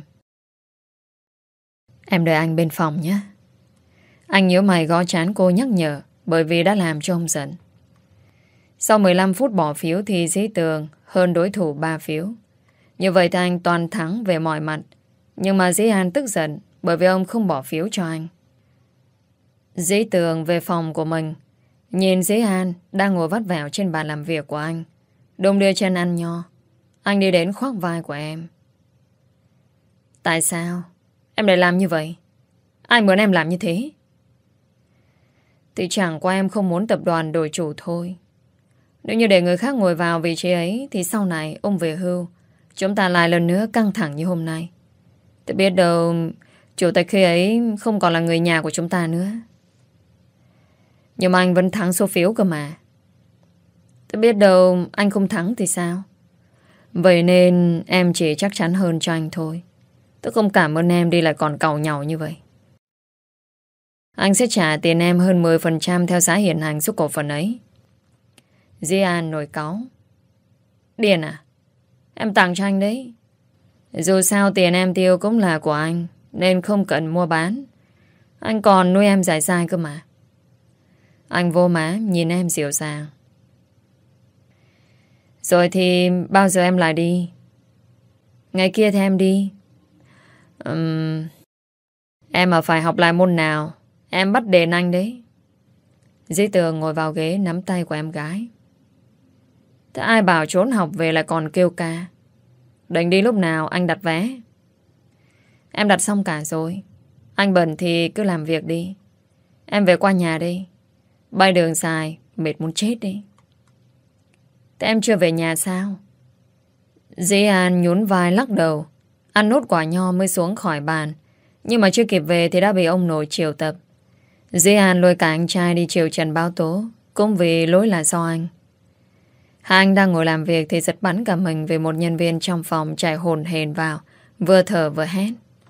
Em đợi anh bên phòng nhé. Anh nhíu mày gõ trán cô nhắc nhở, bởi vì đã làm cho ông giận. Sau mười lăm phút bỏ phiếu thì Dĩ Tường hơn đối thủ ba phiếu. Như vậy thì anh toàn thắng về mọi mặt. Nhưng mà Dĩ An tức giận bởi vì ông không bỏ phiếu cho anh. Dĩ Tường về phòng của mình, nhìn Dĩ An đang ngồi vắt vẻo trên bàn làm việc của anh, đung đưa chân ăn nho. Anh đi đến khoác vai của em. Tại sao em lại làm như vậy? Ai muốn em làm như thế? Thì chẳng qua em không muốn tập đoàn đổi chủ thôi. Nếu như để người khác ngồi vào vị trí ấy thì sau này ông về hưu, chúng ta lại lần nữa căng thẳng như hôm nay. Tôi biết đâu chủ tịch khi ấy không còn là người nhà của chúng ta nữa. Nhưng mà anh vẫn thắng số phiếu cơ mà. Tôi biết đâu anh không thắng thì sao? Vậy nên em chỉ chắc chắn hơn cho anh thôi. Tôi không cảm ơn em đi lại còn càu nhàu như vậy. Anh sẽ trả tiền em hơn mười phần trăm theo giá hiện hành số cổ phần ấy. Dĩ An nổi cáu. Điên à? Em tặng cho anh đấy. Dù sao tiền em tiêu cũng là của anh, nên không cần mua bán. Anh còn nuôi em dài dài cơ mà. Anh vô má nhìn em dịu dàng. Rồi thì bao giờ em lại đi? Ngày kia thì em đi. uhm, Em mà phải học lại môn nào, em bắt đền anh đấy. Dĩ Tường ngồi vào ghế nắm tay của em gái. Thế ai bảo trốn học về lại còn kêu ca? Định đi lúc nào anh đặt vé? Em đặt xong cả rồi. Anh bận thì cứ làm việc đi. Em về qua nhà đi. Bay đường dài, mệt muốn chết đi. Thế em chưa về nhà sao? Dĩ An nhún vai lắc đầu. Ăn nốt quả nho mới xuống khỏi bàn. Nhưng mà chưa kịp về thì đã bị ông nội triệu tập. Dĩ An lôi cả anh trai đi triệu trần báo tố. Cũng vì lỗi là do anh. Hai anh đang ngồi làm việc thì giật bắn cả mình vì một nhân viên trong phòng chạy hồn hển vào, vừa thở vừa hét.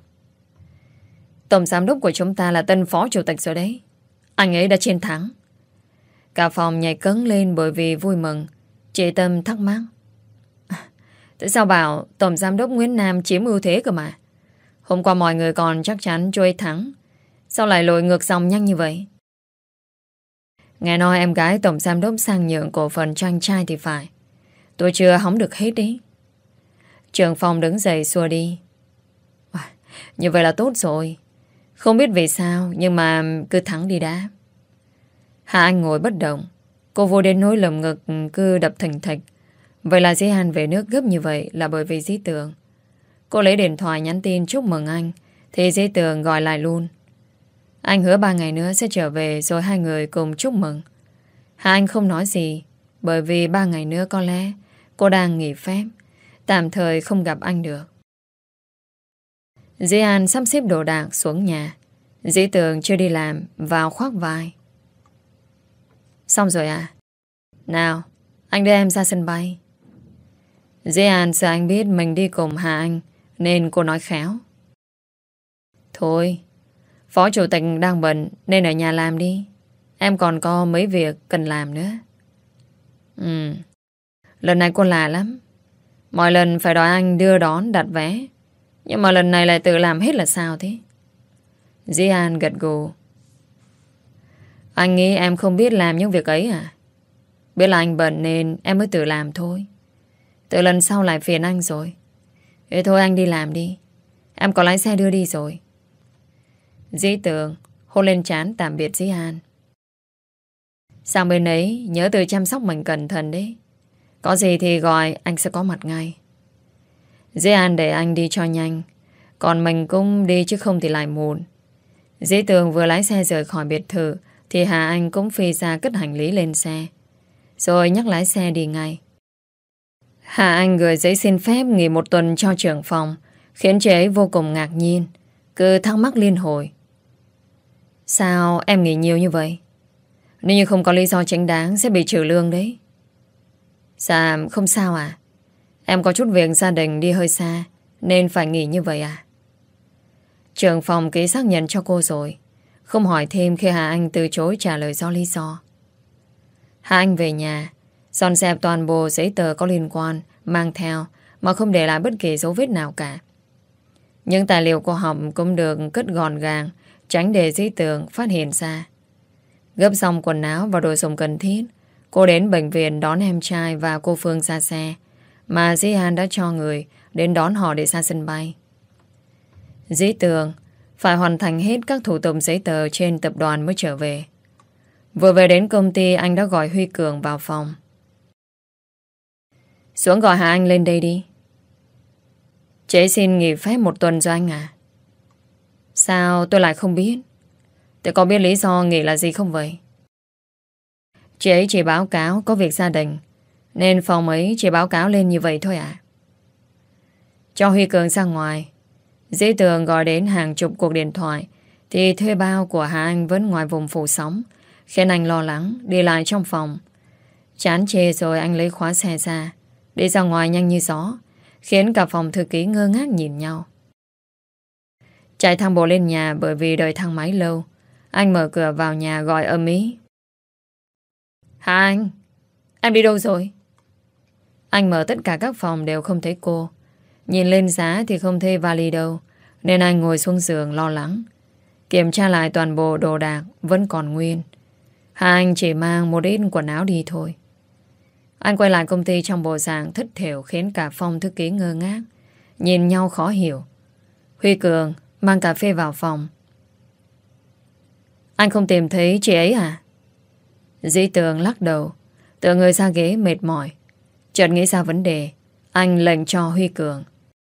Tổng giám đốc của chúng ta là tân phó chủ tịch rồi đấy. Anh ấy đã chiến thắng. Cả phòng nhảy cẫng lên bởi vì vui mừng. Chị Tâm thắc mắc. Tại sao bảo tổng giám đốc Nguyễn Nam chiếm ưu thế cơ mà? Hôm qua mọi người còn chắc chắn cho ấy thắng. Sao lại lội ngược dòng nhanh như vậy? Nghe nói em gái tổng giám đốc sang nhượng cổ phần cho anh trai thì phải. Tôi chưa hóng được hết đấy. Trưởng phòng đứng dậy xua đi. À, như vậy là tốt rồi. Không biết vì sao, nhưng mà cứ thắng đi đã. Hà Anh ngồi bất động. Cô vô đến nỗi lồng ngực cứ đập thình thịch. Vậy là Dĩ An về nước gấp như vậy là bởi vì Dĩ Tường. Cô lấy điện thoại nhắn tin chúc mừng anh, thì Dĩ Tường gọi lại luôn. Anh hứa ba ngày nữa sẽ trở về rồi hai người cùng chúc mừng. Hà Anh không nói gì, bởi vì ba ngày nữa có lẽ cô đang nghỉ phép, tạm thời không gặp anh được. Dĩ An sắp xếp đồ đạc xuống nhà. Dĩ Tường chưa đi làm, vào khoác vai. Xong rồi à? Nào, anh đưa em ra sân bay. Dĩ An sợ anh biết mình đi cùng Hà Anh, nên cô nói khéo. Thôi, phó chủ tịch đang bận nên ở nhà làm đi. Em còn có mấy việc cần làm nữa. Ừ, lần này cô lạ lắm. Mọi lần phải đòi anh đưa đón đặt vé, nhưng mà lần này lại tự làm hết là sao thế? Dĩ An gật gù. Anh nghĩ em không biết làm những việc ấy à? Biết là anh bận nên em mới tự làm thôi. Từ lần sau lại phiền anh rồi. Thế thôi anh đi làm đi. Em có lái xe đưa đi rồi. Dĩ Tường hôn lên trán tạm biệt Dĩ An. Sang bên ấy nhớ tự chăm sóc mình cẩn thận đấy. Có gì thì gọi anh sẽ có mặt ngay. Dĩ An để anh đi cho nhanh, còn mình cũng đi chứ không thì lại muộn. Dĩ Tường vừa lái xe rời khỏi biệt thự thì Hà Anh cũng phi ra cất hành lý lên xe, rồi nhắc lái xe đi ngay. Hà Anh gửi giấy xin phép nghỉ một tuần cho trưởng phòng, khiến chị ấy vô cùng ngạc nhiên, cứ thắc mắc liên hồi. Sao em nghỉ nhiều như vậy? Nếu như không có lý do chính đáng sẽ bị trừ lương đấy. Dạ không sao à. Em có chút việc gia đình đi hơi xa nên phải nghỉ như vậy à? Trưởng phòng ký xác nhận cho cô rồi, không hỏi thêm khi Hà Anh từ chối trả lời do lý do. Hà Anh về nhà, dọn dẹp toàn bộ giấy tờ có liên quan, mang theo mà không để lại bất kỳ dấu vết nào cả. Những tài liệu của học cũng được cất gọn gàng, tránh để Dĩ Tường phát hiện ra. Gấp xong quần áo và đồ dùng cần thiết, cô đến bệnh viện đón em trai và cô Phương ra xe, mà Dĩ An đã cho người đến đón họ để ra sân bay. Dĩ Tường phải hoàn thành hết các thủ tục giấy tờ trên tập đoàn mới trở về. Vừa về đến công ty, anh đã gọi Huy Cường vào phòng. Xuống gọi Hà Anh lên đây đi. Chị xin nghỉ phép một tuần cho anh à? Sao tôi lại không biết? Tôi có biết lý do nghỉ là gì không vậy? Chị ấy chỉ báo cáo có việc gia đình, nên phòng ấy chỉ báo cáo lên như vậy thôi à? Cho Huy Cường ra ngoài. Dĩ Tường gọi đến hàng chục cuộc điện thoại thì thuê bao của Hà Anh vẫn ngoài vùng phủ sóng, khiến anh lo lắng đi lại trong phòng. Chán chê rồi anh lấy khóa xe ra, đi ra ngoài nhanh như gió, khiến cả phòng thư ký ngơ ngác nhìn nhau. Chạy thang bộ lên nhà bởi vì đợi thang máy lâu. Anh mở cửa vào nhà gọi ầm ĩ. Hà Anh, em đi đâu rồi? Anh mở tất cả các phòng đều không thấy cô. Nhìn lên giá thì không thấy vali đâu, nên anh ngồi xuống giường lo lắng. Kiểm tra lại toàn bộ đồ đạc vẫn còn nguyên. Hà Anh chỉ mang một ít quần áo đi thôi. Anh quay lại công ty trong bộ dạng thất thểu, khiến cả phòng thư ký ngơ ngác, nhìn nhau khó hiểu. Huy Cường mang cà phê vào phòng. Anh không tìm thấy chị ấy à? Dĩ Tường lắc đầu, tựa người ra ghế mệt mỏi. Chợt nghĩ ra vấn đề, anh lệnh cho Huy Cường.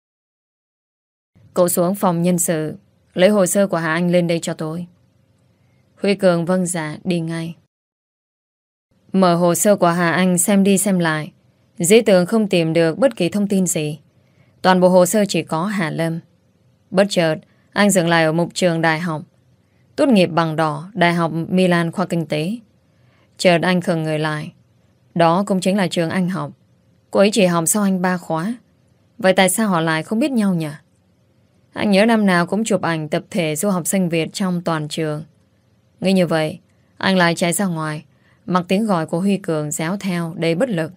Cậu xuống phòng nhân sự, lấy hồ sơ của Hà Anh lên đây cho tôi. Huy Cường vâng dạ đi ngay. Mở hồ sơ của Hà Anh xem đi xem lại, Dĩ Tường không tìm được bất kỳ thông tin gì. Toàn bộ hồ sơ chỉ có Hà Lâm. Bất chợt anh dừng lại ở một trường đại học, tốt nghiệp bằng đỏ Đại học Milan khoa kinh tế. Chợt anh khựng người lại. Đó cũng chính là trường anh học. Cô ấy chỉ học sau anh ba khóa. Vậy tại sao họ lại không biết nhau nhỉ? Anh nhớ năm nào cũng chụp ảnh tập thể du học sinh Việt trong toàn trường. Nghĩ như vậy, anh lại chạy ra ngoài, mặc tiếng gọi của Huy Cường réo theo đầy bất lực.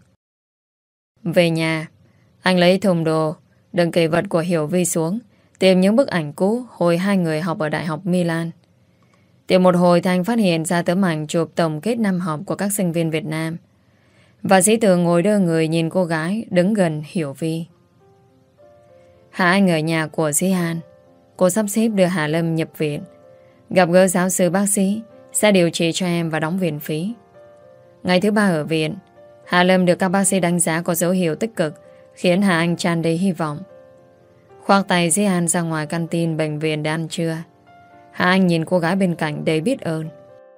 Về nhà, anh lấy thùng đồ, đựng kỷ vật của Hiểu Vi xuống, tìm những bức ảnh cũ hồi hai người học ở Đại học Milan. Tìm một hồi thì anh phát hiện ra tấm ảnh chụp tổng kết năm học của các sinh viên Việt Nam. Và Dĩ Tường ngồi đơ người nhìn cô gái đứng gần Hiểu Vi. Hà Anh ở nhà của Dĩ An. Cô sắp xếp đưa Hà Lâm nhập viện, gặp gỡ giáo sư bác sĩ sẽ điều trị cho em và đóng viện phí. Ngày thứ ba ở viện, Hà Lâm được các bác sĩ đánh giá có dấu hiệu tích cực, khiến Hà Anh tràn đầy hy vọng. Khoác tay Dĩ An ra ngoài canteen bệnh viện để ăn trưa. Hà Anh nhìn cô gái bên cạnh đầy biết ơn.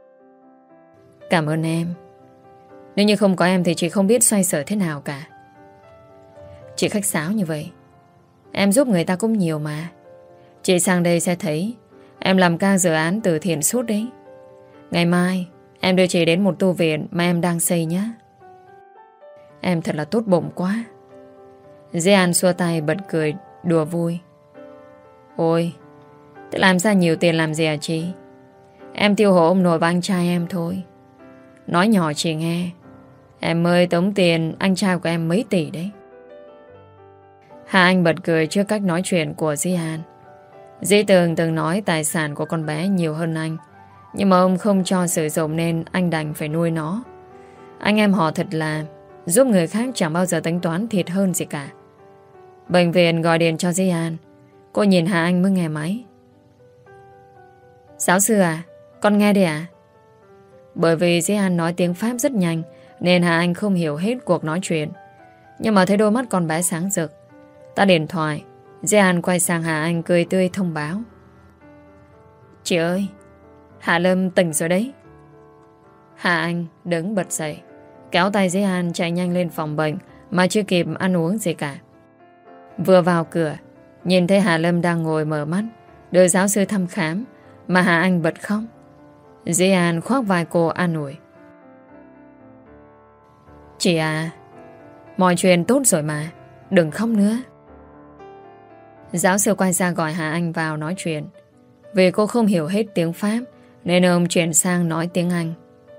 Cảm ơn em. Nếu như không có em thì chị không biết xoay sở thế nào cả. Chị khách sáo như vậy, em giúp người ta cũng nhiều mà. Chị sang đây sẽ thấy em làm ca dự án từ thiện suốt đấy. Ngày mai em đưa chị đến một tu viện mà em đang xây nhé. Em thật là tốt bụng quá. Dĩ An xua tay bật cười đùa vui. Ôi, thế làm ra nhiều tiền làm gì à chị? Em tiêu hộ ông nội và anh trai em thôi. Nói nhỏ chị nghe, em ơi tống tiền anh trai của em mấy tỷ đấy. Hà Anh bật cười trước cách nói chuyện của Dĩ An. Dĩ Tường từng nói tài sản của con bé nhiều hơn anh, nhưng mà ông không cho sử dụng nên anh đành phải nuôi nó. Anh em họ thật là giúp người khác chẳng bao giờ tính toán thiệt hơn gì cả. Bệnh viện gọi điện cho Dĩ An. Cô nhìn Hà Anh mới nghe máy. Giáo sư à, con nghe đi ạ. Bởi vì Dĩ An nói tiếng Pháp rất nhanh nên Hà Anh không hiểu hết cuộc nói chuyện. Nhưng mà thấy đôi mắt con bé sáng rực. Tắt điện thoại, Dĩ An quay sang Hà Anh cười tươi thông báo. Chị ơi, Hà Lâm tỉnh rồi đấy. Hà Anh đứng bật dậy, kéo tay Dĩ An chạy nhanh lên phòng bệnh mà chưa kịp ăn uống gì cả. Vừa vào cửa, nhìn thấy Hà Lâm đang ngồi mở mắt đợi giáo sư thăm khám, mà Hà Anh bật khóc. Dĩ An khoác vai cô an ủi. Chị à, mọi chuyện tốt rồi mà, đừng khóc nữa. Giáo sư quay ra gọi Hà Anh vào nói chuyện. Vì cô không hiểu hết tiếng Pháp nên ông chuyển sang nói tiếng Anh.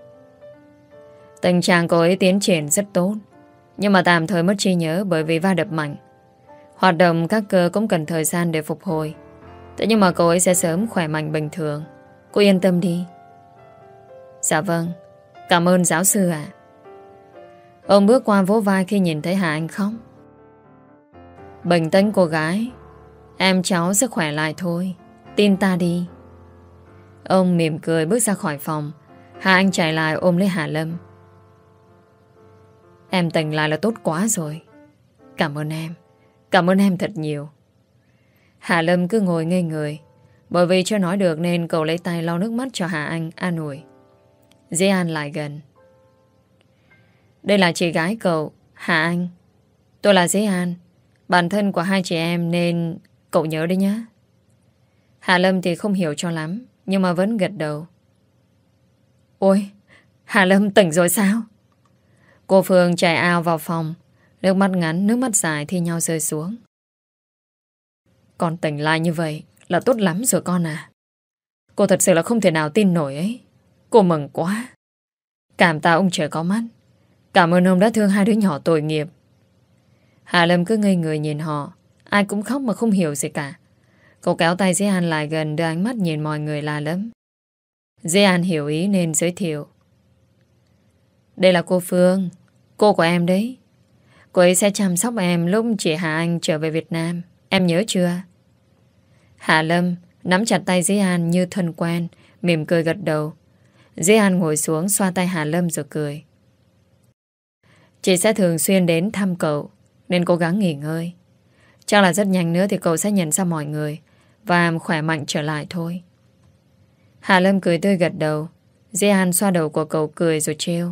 Tình trạng cô ấy tiến triển rất tốt, nhưng mà tạm thời mất trí nhớ bởi vì va đập mạnh. Hoạt động các cơ cũng cần thời gian để phục hồi. Thế nhưng mà cô ấy sẽ sớm khỏe mạnh bình thường. Cô yên tâm đi. Dạ vâng, cảm ơn giáo sư ạ. Ông bước qua vỗ vai khi nhìn thấy Hà Anh khóc. Bình tĩnh cô gái, em cháu sẽ khỏe lại thôi, tin ta đi. Ông mỉm cười bước ra khỏi phòng. Hà Anh chạy lại ôm lấy Hà Lâm. Em tỉnh lại là tốt quá rồi. Cảm ơn em. Cảm ơn em thật nhiều. Hà Lâm cứ ngồi ngây người. Bởi vì chưa nói được nên cậu lấy tay lau nước mắt cho Hà Anh an ủi. Dĩ An lại gần. Đây là chị gái cậu, Hà Anh. Tôi là Dĩ An, bạn thân của hai chị em nên cậu nhớ đấy nhé. Hà Lâm thì không hiểu cho lắm, nhưng mà vẫn gật đầu. Ôi, Hà Lâm tỉnh rồi sao? Cô Phương chạy ao vào phòng, nước mắt ngắn, nước mắt dài thi nhau rơi xuống. Con tỉnh lại như vậy là tốt lắm rồi con à. Cô thật sự là không thể nào tin nổi ấy. Cô mừng quá. Cảm tạ ông trời có mắt. Cảm ơn ông đã thương hai đứa nhỏ tội nghiệp. Hà Lâm cứ ngây người nhìn họ. Ai cũng khóc mà không hiểu gì cả. Cô kéo tay Dĩ An lại gần, đưa ánh mắt nhìn mọi người là lắm. Dĩ An hiểu ý nên giới thiệu. Đây là cô Phương, cô của em đấy. Cô ấy sẽ chăm sóc em lúc chị Hà Anh trở về Việt Nam. Em nhớ chưa? Hà Lâm nắm chặt tay Dĩ An như thân quen, mỉm cười gật đầu. Dĩ An ngồi xuống xoa tay Hà Lâm rồi cười. Chị sẽ thường xuyên đến thăm cậu, nên cố gắng nghỉ ngơi. Chắc là rất nhanh nữa thì cậu sẽ nhận ra mọi người và khỏe mạnh trở lại thôi. Hà Lâm cười tươi gật đầu. Dĩ An xoa đầu của cậu cười rồi trêu.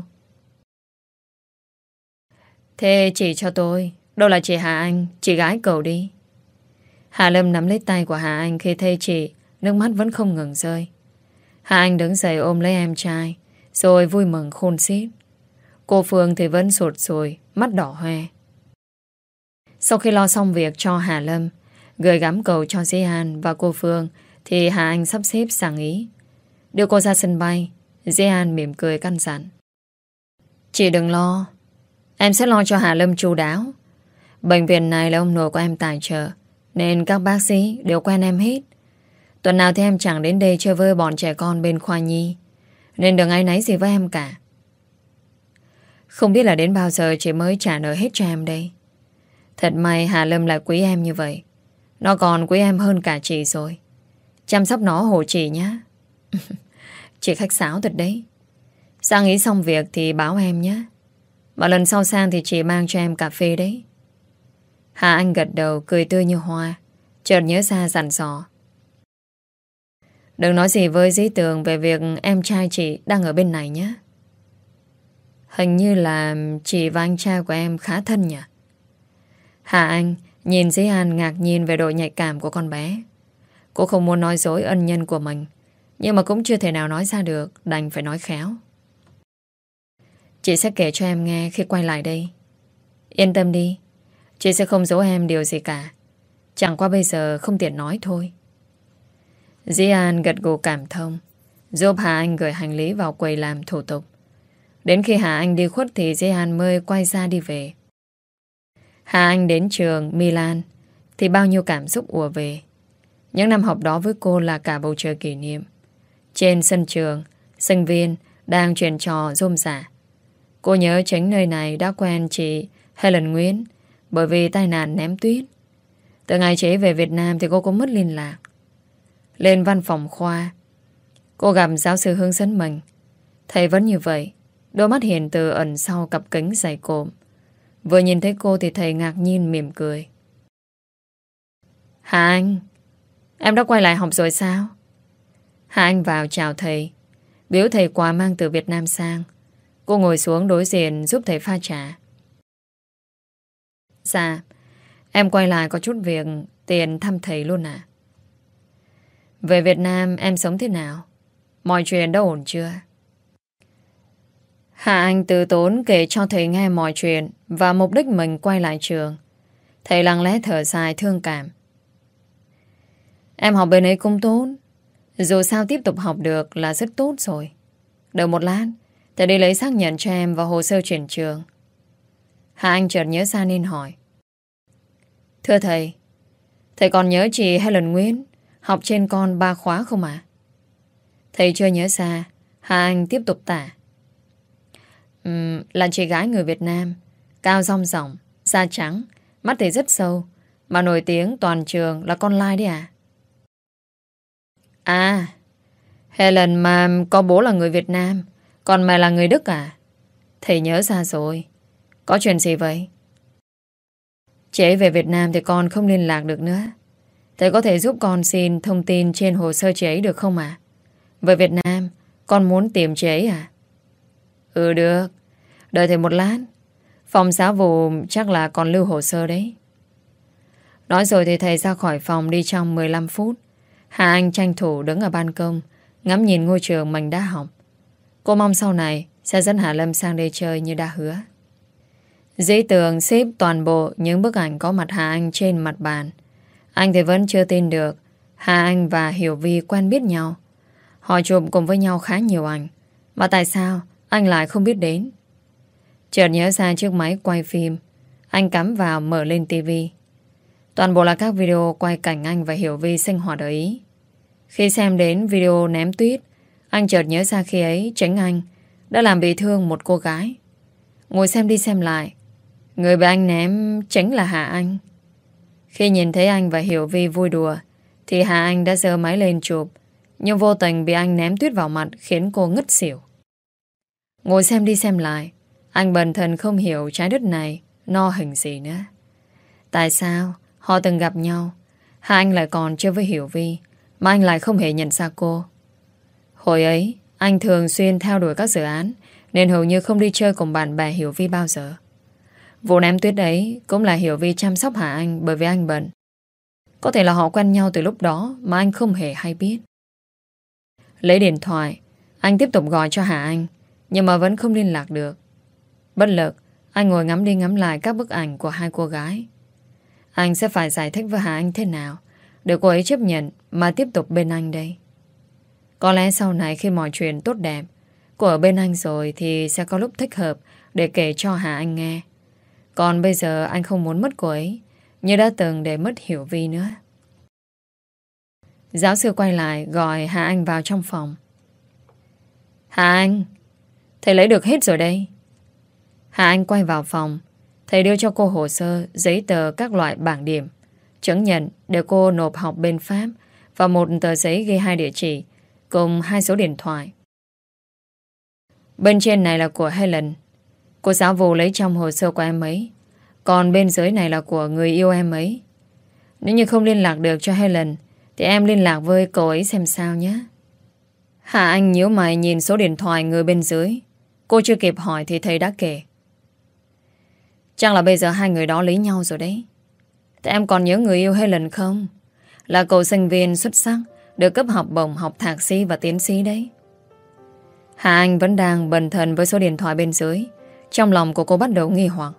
Thế chỉ cho tôi, đâu là chị Hà Anh, chị gái cậu đi. Hà Lâm nắm lấy tay của Hà Anh. Khi thấy chị, nước mắt vẫn không ngừng rơi. Hà Anh đứng dậy ôm lấy em trai, rồi vui mừng khôn xiết. Cô Phương thì vẫn sụt sùi, mắt đỏ hoe. Sau khi lo xong việc cho Hà Lâm, gửi gắm cầu cho Dĩ An và cô Phương, thì Hà Anh sắp xếp sang ý. Đưa cô ra sân bay, Dĩ An mỉm cười căn dặn. Chị đừng lo, em sẽ lo cho Hà Lâm chu đáo. Bệnh viện này là ông nội của em tài trợ, nên các bác sĩ đều quen em hết. Tuần nào thì em chẳng đến đây chơi với bọn trẻ con bên khoa nhi, nên đừng áy náy gì với em cả. Không biết là đến bao giờ chị mới trả nợ hết cho em đây. Thật may Hà Lâm lại quý em như vậy. Nó còn quý em hơn cả chị rồi. Chăm sóc nó hộ chị nhé. Chị khách sáo thật đấy. Sang ý xong việc thì báo em nhé. Mà lần sau sang thì chị mang cho em cà phê đấy. Hà Anh gật đầu cười tươi như hoa, chợt nhớ ra dặn dò. Đừng nói gì với Dĩ Tường về việc em trai chị đang ở bên này nhé. Hình như là chị và anh trai của em khá thân nhỉ? Hà Anh nhìn Dĩ An ngạc nhiên về độ nhạy cảm của con bé. Cô không muốn nói dối ân nhân của mình, nhưng mà cũng chưa thể nào nói ra được, đành phải nói khéo. Chị sẽ kể cho em nghe khi quay lại đây. Yên tâm đi, chị sẽ không giấu em điều gì cả. Chẳng qua bây giờ không tiện nói thôi. Dĩ An gật gù cảm thông, giúp Hà Anh gửi hành lý vào quầy làm thủ tục. Đến khi Hà Anh đi khuất thì Dĩ An mới quay ra đi về. Hà Anh đến trường Milan thì bao nhiêu cảm xúc ùa về. Những năm học đó với cô là cả bầu trời kỷ niệm. Trên sân trường, sinh viên đang chuyện trò rôm rả. Cô nhớ chính nơi này đã quen chị Helen Nguyễn bởi vì tai nạn ném tuyết. Từ ngày chị về Việt Nam thì cô cũng mất liên lạc. Lên văn phòng khoa, cô gặp giáo sư hướng dẫn mình. Thầy vẫn như vậy, đôi mắt hiền từ ẩn sau cặp kính dày cộm. Vừa nhìn thấy cô thì thầy ngạc nhiên mỉm cười. Hà Anh, em đã quay lại học rồi sao? Hà Anh vào chào thầy, biếu thầy quà mang từ Việt Nam sang. Cô ngồi xuống đối diện giúp thầy pha trà. Dạ, em quay lại có chút việc tiền thăm thầy luôn à? Về Việt Nam em sống thế nào? Mọi chuyện đã ổn chưa? Hà Anh từ tốn kể cho thầy nghe mọi chuyện và mục đích mình quay lại trường. Thầy lặng lẽ thở dài thương cảm. Em học bên ấy cũng tốt. Dù sao tiếp tục học được là rất tốt rồi. Đợi một lát, thầy đi lấy xác nhận cho em và hồ sơ chuyển trường. Hà Anh chợt nhớ ra nên hỏi. Thưa thầy, thầy còn nhớ chị Helen Nguyễn học trên con ba khóa không ạ? À? Thầy chưa nhớ ra. Hà Anh tiếp tục tả. Uhm, là chị gái người Việt Nam, cao rong ròng, da trắng, mắt thì rất sâu, mà nổi tiếng toàn trường là con lai đấy à? À, Helen mà có bố là người Việt Nam, còn mẹ là người Đức à? Thầy nhớ ra rồi. Có chuyện gì vậy? Chị ấy về Việt Nam thì con không liên lạc được nữa. Thầy có thể giúp con xin thông tin trên hồ sơ chị ấy được không ạ? À? Về Việt Nam, con muốn tìm chị ấy à? Ừ được. Đợi thầy một lát. Phòng giáo vụ chắc là còn lưu hồ sơ đấy. Nói rồi thì thầy ra khỏi phòng đi trong mười lăm phút. Hà Anh tranh thủ đứng ở ban công, ngắm nhìn ngôi trường mình đã học. Cô mong sau này sẽ dẫn Hà Lâm sang đây chơi như đã hứa. Dĩ Tường xếp toàn bộ những bức ảnh có mặt Hà Anh trên mặt bàn. Anh thì vẫn chưa tin được Hà Anh và Hiểu Vi quen biết nhau. Họ chụp cùng với nhau khá nhiều ảnh, mà tại sao anh lại không biết đến? Chợt nhớ ra chiếc máy quay phim, anh cắm vào mở lên tivi. Toàn bộ là các video quay cảnh anh và Hiểu Vi sinh hoạt ở Ý. Khi xem đến video ném tuyết, anh chợt nhớ ra khi ấy chính anh đã làm bị thương một cô gái. Ngồi xem đi xem lại, người bị anh ném chính là Hà Anh. Khi nhìn thấy anh và Hiểu Vi vui đùa thì Hà Anh đã giơ máy lên chụp, Nhưng vô tình bị anh ném tuyết vào mặt khiến cô ngất xỉu. Ngồi xem đi xem lại, anh bần thần không hiểu trái đất này no hình gì nữa. Tại sao họ từng gặp nhau, hai anh lại còn chơi với Hiểu Vi, mà anh lại không hề nhận ra cô. Hồi ấy anh thường xuyên theo đuổi các dự án, nên hầu như không đi chơi cùng bạn bè Hiểu Vi bao giờ. Vụ ném tuyết ấy cũng là Hiểu Vi chăm sóc Hà Anh bởi vì anh bận. Có thể là họ quen nhau từ lúc đó mà anh không hề hay biết. Lấy điện thoại, anh tiếp tục gọi cho Hà Anh, nhưng mà vẫn không liên lạc được. Bất lực, anh ngồi ngắm đi ngắm lại các bức ảnh của hai cô gái. Anh sẽ phải giải thích với Hà Anh thế nào để cô ấy chấp nhận mà tiếp tục bên anh đây. Có lẽ sau này khi mọi chuyện tốt đẹp, cô ở bên anh rồi thì sẽ có lúc thích hợp để kể cho Hà Anh nghe. Còn bây giờ anh không muốn mất cô ấy như đã từng để mất Hiểu Vi nữa. Giáo sư quay lại gọi Hà Anh vào trong phòng. Hà Anh, thầy lấy được hết rồi đây. Hà Anh quay vào phòng. Thầy đưa cho cô hồ sơ, giấy tờ các loại bảng điểm, chứng nhận để cô nộp học bên Pháp và một tờ giấy ghi hai địa chỉ cùng hai số điện thoại. Bên trên này là của Helen, cô giáo vụ lấy trong hồ sơ của em ấy. Còn bên dưới này là của người yêu em ấy. Nếu như không liên lạc được cho Helen thì em liên lạc với cô ấy xem sao nhé. Hà Anh nhíu mày nhìn số điện thoại người bên dưới. Cô chưa kịp hỏi thì thầy đã kể. Chắc là bây giờ hai người đó lấy nhau rồi đấy. Thế em còn nhớ người yêu Helen không? Là cậu sinh viên xuất sắc, được cấp học bổng học thạc sĩ và tiến sĩ đấy. Hà Anh vẫn đang bần thần với số điện thoại bên dưới. Trong lòng của cô bắt đầu nghi hoặc.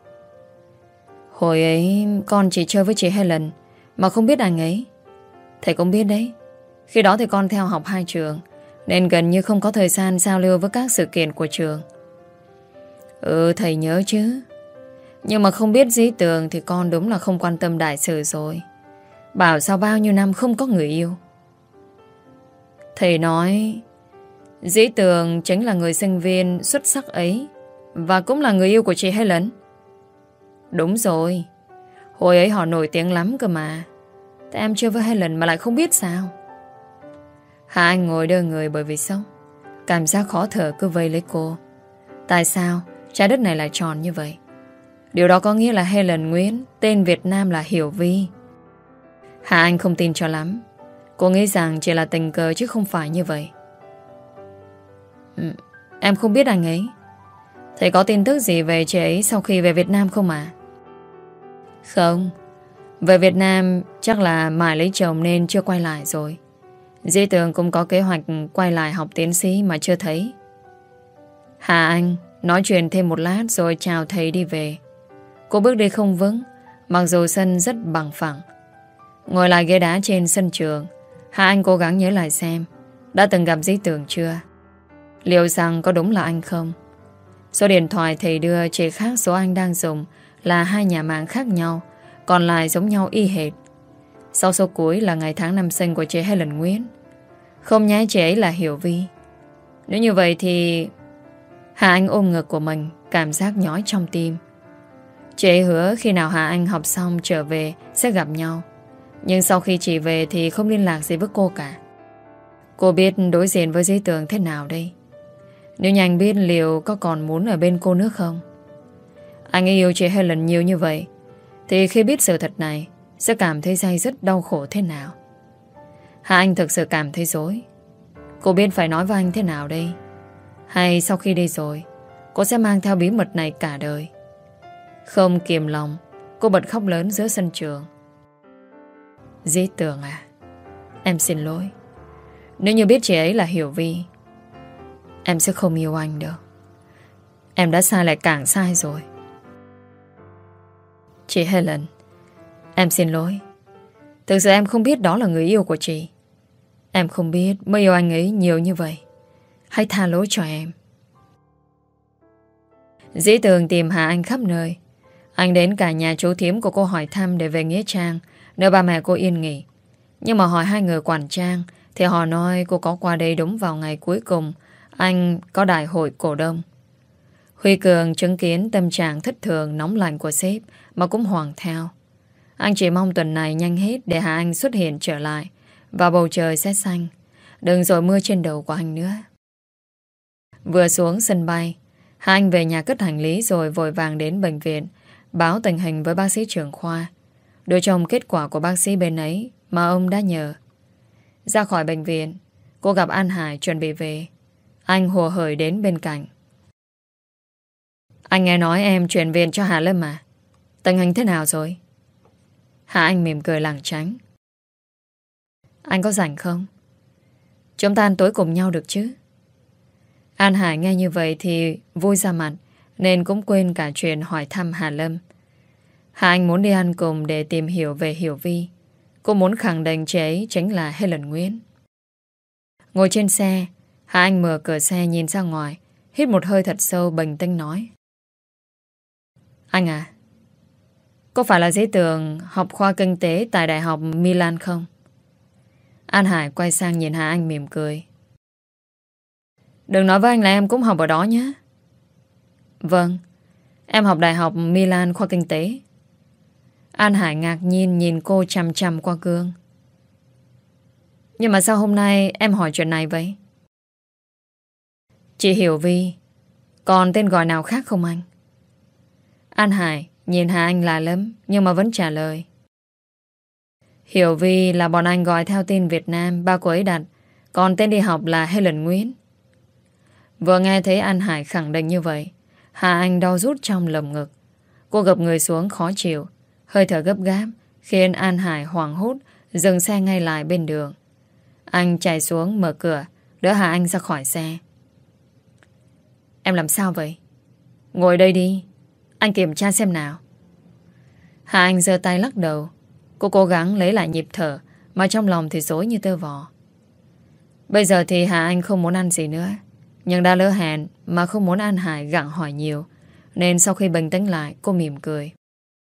Hồi ấy con chỉ chơi với chị Helen mà không biết anh ấy. Thầy cũng biết đấy. Khi đó thì con theo học hai trường, nên gần như không có thời gian giao lưu với các sự kiện của trường. Ừ, thầy nhớ chứ. Nhưng mà không biết Dĩ Tường thì con đúng là không quan tâm đại sự rồi. Bảo sao bao nhiêu năm không có người yêu. Thầy nói Dĩ Tường chính là người sinh viên xuất sắc ấy, và cũng là người yêu của chị Helen. Đúng rồi. Hồi ấy họ nổi tiếng lắm cơ mà. Thế em chơi với Helen mà lại không biết sao? Hà Anh ngồi đơ người bởi vì sốc. Cảm giác khó thở cứ vây lấy cô. Tại sao trái đất này lại tròn như vậy? Điều đó có nghĩa là Helen Nguyễn, tên Việt Nam là Hiểu Vi. Hà Anh không tin cho lắm. Cô nghĩ rằng chỉ là tình cờ chứ không phải như vậy. ừ, Em không biết anh ấy. Thầy có tin tức gì về chị ấy sau khi về Việt Nam không ạ? À? Không. Về Việt Nam chắc là mãi lấy chồng nên chưa quay lại rồi. Dĩ Tường cũng có kế hoạch quay lại học tiến sĩ mà chưa thấy. Hà Anh nói chuyện thêm một lát rồi chào thầy đi về. Cô bước đi không vững, mặc dù sân rất bằng phẳng. Ngồi lại ghế đá trên sân trường, Hà Anh cố gắng nhớ lại xem đã từng gặp Dĩ Tường chưa. Liệu rằng có đúng là anh không? Số điện thoại thầy đưa chỉ khác số anh đang dùng là hai nhà mạng khác nhau, còn lại giống nhau y hệt. Sau số cuối là ngày tháng năm sinh của chị Helen Nguyễn. Không nhái chị ấy là Hiểu Vi. Nếu như vậy thì... Hà Anh ôm ngực của mình, cảm giác nhói trong tim. Chị ấy hứa khi nào Hà Anh học xong trở về sẽ gặp nhau. Nhưng sau khi chị về thì không liên lạc gì với cô cả. Cô biết đối diện với Dĩ Tường thế nào đây? Nếu như anh biết liệu có còn muốn ở bên cô nữa không? Anh ấy yêu chị Helen nhiều như vậy thì khi biết sự thật này sẽ cảm thấy day dứt đau khổ thế nào? Hà Anh thực sự cảm thấy dối. Cô biết phải nói với anh thế nào đây? Hay sau khi đi rồi cô sẽ mang theo bí mật này cả đời? Không kiềm lòng, cô bật khóc lớn giữa sân trường. Dĩ Tường à, em xin lỗi. Nếu như biết chị ấy là Hiểu Vi, em sẽ không yêu anh đâu. Em đã sai lại càng sai rồi. Chị Helen, em xin lỗi. Thực sự em không biết đó là người yêu của chị. Em không biết mới yêu anh ấy nhiều như vậy. Hãy tha lỗi cho em. Dĩ Tường tìm Hà Anh khắp nơi. Anh đến cả nhà chú thím của cô hỏi thăm để về Nghĩa Trang, nơi ba mẹ cô yên nghỉ. Nhưng mà hỏi hai người quản trang thì họ nói cô có qua đây đúng vào ngày cuối cùng anh có đại hội cổ đông. Huy Cường chứng kiến tâm trạng thất thường nóng lạnh của sếp mà cũng hoảng theo. Anh chỉ mong tuần này nhanh hết để Hà Anh xuất hiện trở lại và bầu trời sẽ xanh. Đừng rồi mưa trên đầu của anh nữa. Vừa xuống sân bay, hai anh về nhà cất hành lý rồi vội vàng đến bệnh viện, báo tình hình với bác sĩ trưởng khoa, đưa cho ông kết quả của bác sĩ bên ấy mà ông đã nhờ. Ra khỏi bệnh viện, cô gặp An Hải chuẩn bị về. Anh hồ hởi đến bên cạnh. Anh nghe nói em chuyển viện cho Hà Lâm mà. Tình hình thế nào rồi? Hà Anh mỉm cười lảng tránh. Anh có rảnh không? Chúng ta ăn tối cùng nhau được chứ? An Hải nghe như vậy thì vui ra mặt, nên cũng quên cả chuyện hỏi thăm Hà Lâm. Hà Anh muốn đi ăn cùng để tìm hiểu về Hiểu Vi. Cô muốn khẳng định chị ấy chính là Helen Nguyễn. Ngồi trên xe, Hà Anh mở cửa xe nhìn ra ngoài, hít một hơi thật sâu, bình tĩnh nói. Anh à, có phải là Dĩ Tường học khoa kinh tế tại Đại học Milan không? An Hải quay sang nhìn Hà Anh mỉm cười. Đừng nói với anh là em cũng học ở đó nhé. Vâng, em học Đại học Milan khoa kinh tế. An Hải ngạc nhiên nhìn cô chằm chằm qua gương. Nhưng mà sao hôm nay em hỏi chuyện này vậy? Chị Hiểu Vi, còn tên gọi nào khác không anh? An Hải nhìn Hà Anh lạ lắm, nhưng mà vẫn trả lời. Hiểu Vi là bọn anh gọi theo tên Việt Nam ba cô ấy đặt, còn tên đi học là Helen Nguyễn. Vừa nghe thấy An Hải khẳng định như vậy, Hà Anh đau rút trong lồng ngực. Cô gập người xuống khó chịu, hơi thở gấp gáp, khiến An Hải hoảng hốt dừng xe ngay lại bên đường. Anh chạy xuống mở cửa, đỡ Hà Anh ra khỏi xe. Em làm sao vậy? Ngồi đây đi, anh kiểm tra xem nào. Hà Anh giơ tay lắc đầu. Cô cố gắng lấy lại nhịp thở, mà trong lòng thì rối như tơ vò. Bây giờ thì Hà Anh không muốn ăn gì nữa, nhưng đã lỡ hẹn mà không muốn An Hải gặng hỏi nhiều, nên sau khi bình tĩnh lại, cô mỉm cười.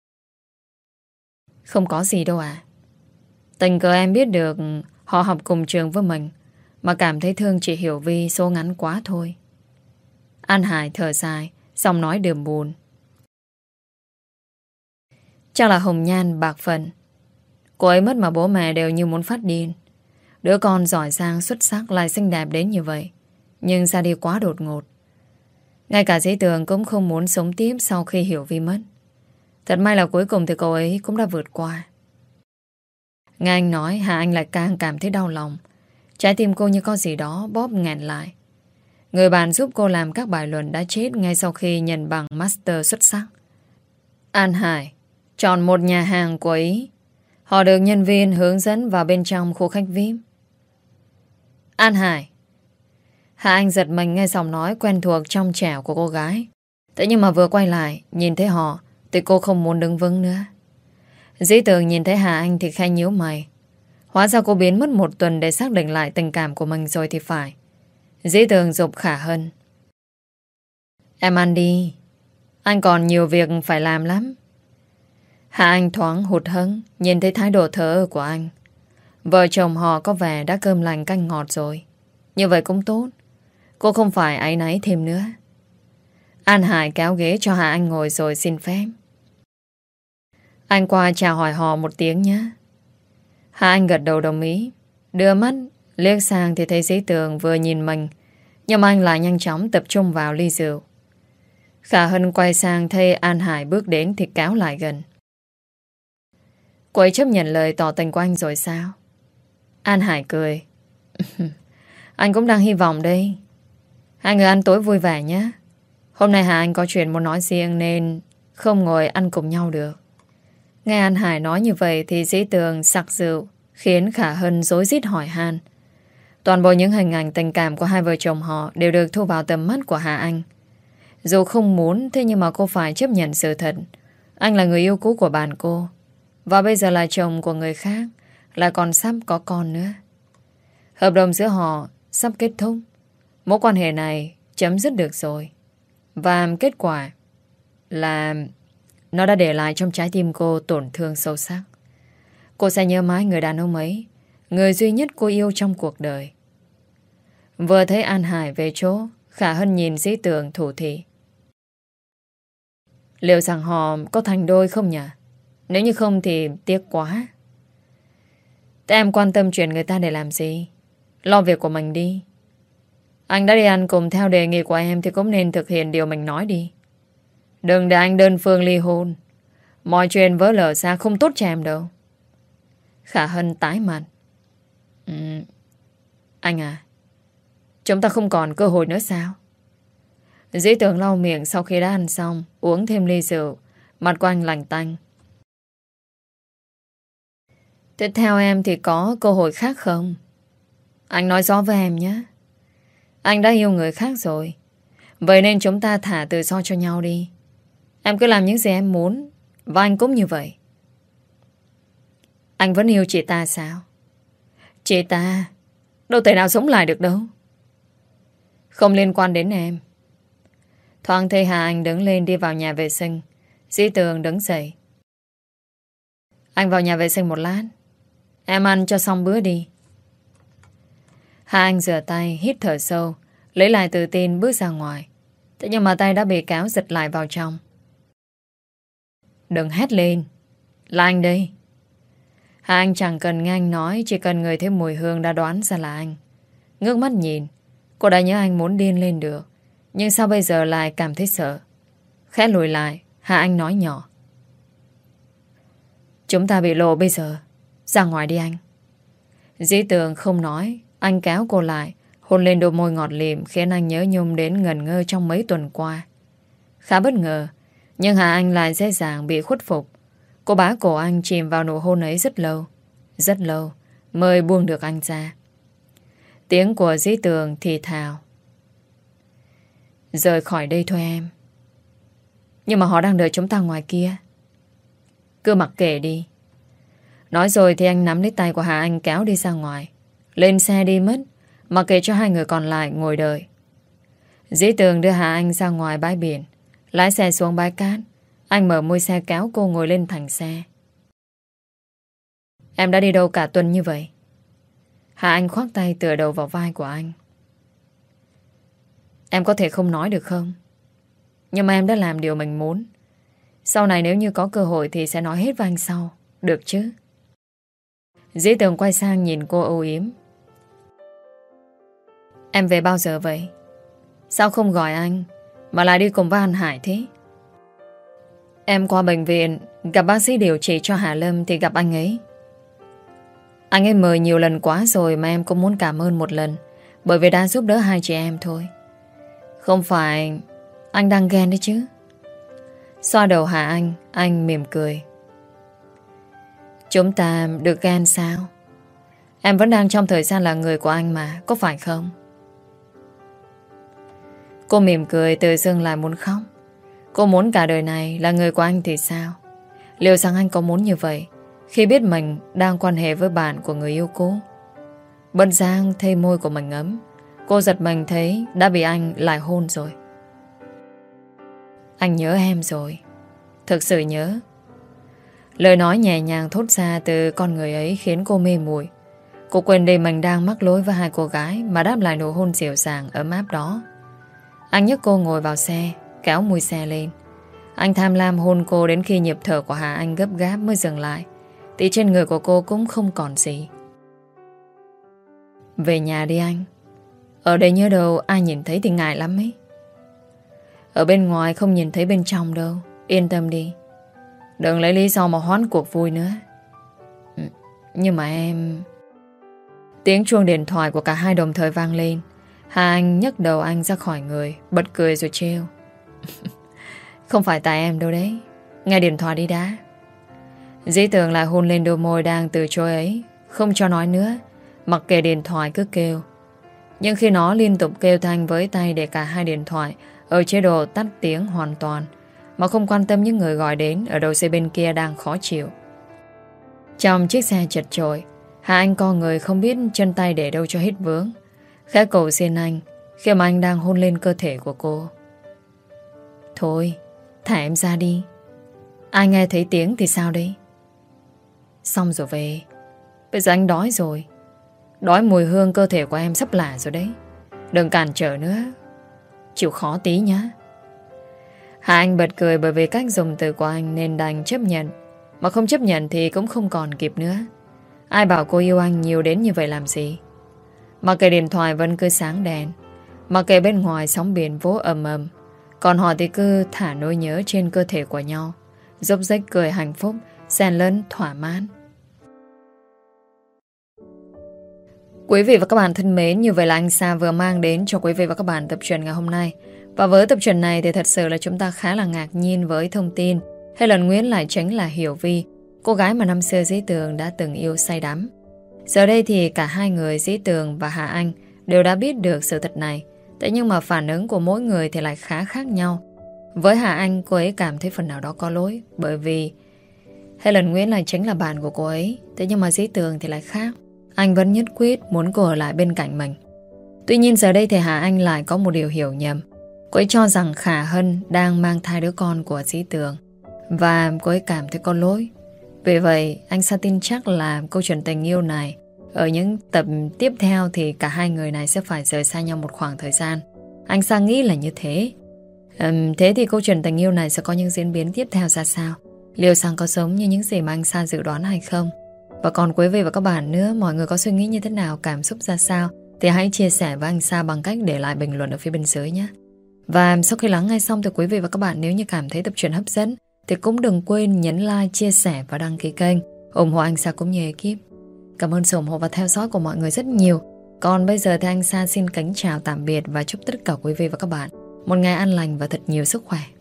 Không có gì đâu à. Tình cờ em biết được họ học cùng trường với mình, mà cảm thấy thương chị Hiểu Vi số ngắn quá thôi. An Hải thở dài, xong nói đượm buồn. Chắc là hồng nhan bạc phận. Cô ấy mất mà bố mẹ đều như muốn phát điên. Đứa con giỏi giang xuất sắc lại xinh đẹp đến như vậy, nhưng ra đi quá đột ngột. Ngay cả Dĩ Tường cũng không muốn sống tiếp sau khi Hiểu Vi mất. Thật may là cuối cùng thì cô ấy cũng đã vượt qua. Nghe anh nói, Hà Anh lại càng cảm thấy đau lòng. Trái tim cô như có gì đó bóp nghẹn lại. Người bạn giúp cô làm các bài luận đã chết ngay sau khi nhận bằng master xuất sắc. An Hải chọn một nhà hàng của Ý. Họ được nhân viên hướng dẫn vào bên trong khu khách vi ai pi. An Hải. Hà Anh giật mình nghe giọng nói quen thuộc trong trẻo của cô gái. Thế nhưng mà vừa quay lại nhìn thấy họ thì cô không muốn đứng vững nữa. Dĩ Tường nhìn thấy Hà Anh thì khẽ nhíu mày. Hóa ra cô biến mất một tuần để xác định lại tình cảm của mình rồi thì phải. Dĩ Tường giục Khả Hân. Em ăn đi, anh còn nhiều việc phải làm lắm. Hà Anh thoáng hụt hẫng nhìn thấy thái độ thờ ơ của anh. Vợ chồng họ có vẻ đã cơm lành canh ngọt rồi. Như vậy cũng tốt. Cô không phải áy náy thêm nữa. An Hải kéo ghế cho Hà Anh ngồi rồi xin phép. Anh qua chào hỏi họ một tiếng nhé. Hà Anh gật đầu đồng ý. Đưa mắt liếc sang thì thấy Dĩ Tường vừa nhìn mình, nhưng anh lại nhanh chóng tập trung vào ly rượu. Khả Hân quay sang thấy An Hải bước đến thì kéo lại gần. Cô ấy chấp nhận lời tỏ tình của anh rồi sao? An Hải cười. Anh cũng đang hy vọng đây. Hai người ăn tối vui vẻ nhé. Hôm nay Hà Anh có chuyện muốn nói riêng nên không ngồi ăn cùng nhau được. Nghe An Hải nói như vậy thì Dĩ Tường sặc rượu, khiến Khả Hân rối rít hỏi han. Toàn bộ những hình ảnh tình cảm của hai vợ chồng họ đều được thu vào tầm mắt của Hà Anh. Dù không muốn, thế nhưng mà cô phải chấp nhận sự thật. Anh là người yêu cũ của bạn cô, và bây giờ là chồng của người khác, lại còn sắp có con nữa. Hợp đồng giữa họ sắp kết thúc. Mối quan hệ này chấm dứt được rồi. Và kết quả là nó đã để lại trong trái tim cô tổn thương sâu sắc. Cô sẽ nhớ mãi người đàn ông ấy, người duy nhất cô yêu trong cuộc đời. Vừa thấy An Hải về chỗ, Khả Hân nhìn Dĩ Tường thủ thị. Liệu rằng họ có thành đôi không nhỉ? Nếu như không thì tiếc quá. Thế em quan tâm chuyện người ta để làm gì? Lo việc của mình đi. Anh đã đi ăn cùng theo đề nghị của em thì cũng nên thực hiện điều mình nói đi. Đừng để anh đơn phương ly hôn. Mọi chuyện vỡ lở ra không tốt cho em đâu. Khả Hân tái mặt. Ừ, anh à, chúng ta không còn cơ hội nữa sao? Dĩ Tường lau miệng sau khi đã ăn xong, uống thêm ly rượu. Mặt của anh lành tanh. Thế theo em thì có cơ hội khác không? Anh nói rõ với em nhé. Anh đã yêu người khác rồi. Vậy nên chúng ta thả tự do cho nhau đi. Em cứ làm những gì em muốn. Và anh cũng như vậy. Anh vẫn yêu chị ta sao? Chị ta đâu thể nào sống lại được đâu. Không liên quan đến em. Thoáng thấy Hà Anh đứng lên đi vào nhà vệ sinh. Dĩ Tường đứng dậy. Anh vào nhà vệ sinh một lát. Em ăn cho xong bữa đi. Hà Anh rửa tay, hít thở sâu, lấy lại tự tin bước ra ngoài. Thế nhưng mà tay đã bị kéo giật lại vào trong. Đừng hét lên. Là anh đây. Hà Anh chẳng cần nghe anh nói, chỉ cần ngửi thấy mùi hương đã đoán ra là anh. Ngước mắt nhìn, cô đã nhớ anh muốn điên lên được. Nhưng sao bây giờ lại cảm thấy sợ? Khẽ lùi lại, Hà Anh nói nhỏ. Chúng ta bị lộ bây giờ. Ra ngoài đi anh. Dĩ Tường không nói. Anh kéo cô lại, hôn lên đôi môi ngọt lịm, khiến anh nhớ nhung đến ngẩn ngơ trong mấy tuần qua. Khá bất ngờ, nhưng Hà Anh lại dễ dàng bị khuất phục. Cô bá cổ anh chìm vào nụ hôn ấy rất lâu. Rất lâu mới buông được anh ra. Tiếng của Dĩ Tường thì thào. Rời khỏi đây thôi em. Nhưng mà họ đang đợi chúng ta ngoài kia. Cứ mặc kệ đi. Nói rồi thì anh nắm lấy tay của Hà Anh kéo đi ra ngoài. Lên xe đi mất, mặc kệ cho hai người còn lại ngồi đợi. Dĩ Tường đưa Hà Anh ra ngoài bãi biển, lái xe xuống bãi cát. Anh mở mui xe kéo cô ngồi lên thành xe. Em đã đi đâu cả tuần như vậy? Hà Anh khoác tay tựa đầu vào vai của anh. Em có thể không nói được không? Nhưng mà em đã làm điều mình muốn. Sau này nếu như có cơ hội thì sẽ nói hết với anh sau. Được chứ? Dĩ Tường quay sang nhìn cô âu yếm. Em về bao giờ vậy? Sao không gọi anh mà lại đi cùng với anh Hải thế? Em qua bệnh viện gặp bác sĩ điều trị cho Hà Lâm thì gặp anh ấy. Anh ấy mời nhiều lần quá rồi mà em cũng muốn cảm ơn một lần, bởi vì đã giúp đỡ hai chị em thôi. Không phải anh đang ghen đấy chứ? Xoa đầu Hà Anh, anh mỉm cười. Chúng ta được ghen sao? Em vẫn đang trong thời gian là người của anh mà, có phải không? Cô mỉm cười tự dưng lại muốn khóc. Cô muốn cả đời này là người của anh thì sao? Liệu rằng anh có muốn như vậy khi biết mình đang quan hệ với bạn của người yêu cũ? Bất giác thấy môi của mình ấm. Cô giật mình thấy đã bị anh lại hôn rồi. Anh nhớ em rồi. Thực sự nhớ. Lời nói nhẹ nhàng thốt ra từ con người ấy khiến cô mê muội. Cô quên đi mình đang mắc lỗi với hai cô gái mà đáp lại nụ hôn dịu dàng ấm áp đó. Anh nhấc cô ngồi vào xe, kéo mui xe lên. Anh tham lam hôn cô đến khi nhịp thở của Hà Anh gấp gáp mới dừng lại. Thì trên người của cô cũng không còn gì. Về nhà đi anh. Ở đây nhớ đâu ai nhìn thấy thì ngại lắm ấy. Ở bên ngoài không nhìn thấy bên trong đâu. Yên tâm đi. Đừng lấy lý do mà hoãn cuộc vui nữa. Nhưng mà em... Tiếng chuông điện thoại của cả hai đồng thời vang lên. Hà Anh nhấc đầu anh ra khỏi người, bật cười rồi trêu. Không phải tại em đâu đấy. Nghe điện thoại đi đã. Dĩ Tường lại hôn lên đôi môi đang từ chối ấy, không cho nói nữa, mặc kệ điện thoại cứ kêu. Nhưng khi nó liên tục kêu thanh với tay để cả hai điện thoại ở chế độ tắt tiếng hoàn toàn, mà không quan tâm những người gọi đến ở đầu dây bên kia đang khó chịu. Trong chiếc xe chật chội, Hà Anh co người không biết chân tay để đâu cho hết vướng. Khẽ cầu xin anh khi mà anh đang hôn lên cơ thể của cô. Thôi, thả em ra đi. Ai nghe thấy tiếng thì sao đây? Xong rồi về. Bây giờ anh đói rồi. Đói mùi hương cơ thể của em sắp lạ rồi đấy. Đừng cản trở nữa. Chịu khó tí nhá. Hà Anh bật cười bởi vì cách dùng từ của anh nên đành chấp nhận. Mà không chấp nhận thì cũng không còn kịp nữa. Ai bảo cô yêu anh nhiều đến như vậy làm gì? Mà kệ điện thoại vẫn cứ sáng đèn, mà kệ bên ngoài sóng biển vỗ ầm ầm, còn họ thì cứ thả nỗi nhớ trên cơ thể của nhau, dốc rách cười hạnh phúc, xen lẫn thỏa mãn. Quý vị và các bạn thân mến, như vậy là anh Sa vừa mang đến cho quý vị và các bạn tập truyện ngày hôm nay. Và với tập truyện này thì thật sự là chúng ta khá là ngạc nhiên với thông tin Helen Nguyễn lại chính là Hiểu Vi, cô gái mà năm xưa Dĩ Tường đã từng yêu say đắm. Giờ đây thì cả hai người, Dĩ Tường và Hà Anh, đều đã biết được sự thật này. Thế nhưng mà phản ứng của mỗi người thì lại khá khác nhau. Với Hà Anh, cô ấy cảm thấy phần nào đó có lỗi, bởi vì Helen Nguyễn lại chính là bạn của cô ấy. Thế nhưng mà Dĩ Tường thì lại khác. Anh vẫn nhất quyết muốn cô ở lại bên cạnh mình. Tuy nhiên giờ đây thì Hà Anh lại có một điều hiểu nhầm. Cô ấy cho rằng Khả Hân đang mang thai đứa con của Dĩ Tường, và cô ấy cảm thấy có lỗi. Vì vậy anh Sa tin chắc là câu chuyện tình yêu này ở những tập tiếp theo thì cả hai người này sẽ phải rời xa nhau một khoảng thời gian. Anh Sa nghĩ là như thế. uhm, Thế thì câu chuyện tình yêu này sẽ có những diễn biến tiếp theo ra sao? Liệu rằng có giống như những gì mà anh Sa dự đoán hay không? Và còn quý vị và các bạn nữa, mọi người có suy nghĩ như thế nào, cảm xúc ra sao thì hãy chia sẻ với anh Sa bằng cách để lại bình luận ở phía bên dưới nhé. Và sau khi lắng nghe xong thì quý vị và các bạn nếu như cảm thấy tập truyện hấp dẫn thì cũng đừng quên nhấn like, chia sẻ và đăng ký kênh, ủng hộ anh Sa cũng như ekip. Cảm ơn sự ủng hộ và theo dõi của mọi người rất nhiều. Còn bây giờ thì anh Sa xin kính chào tạm biệt và chúc tất cả quý vị và các bạn một ngày an lành và thật nhiều sức khỏe.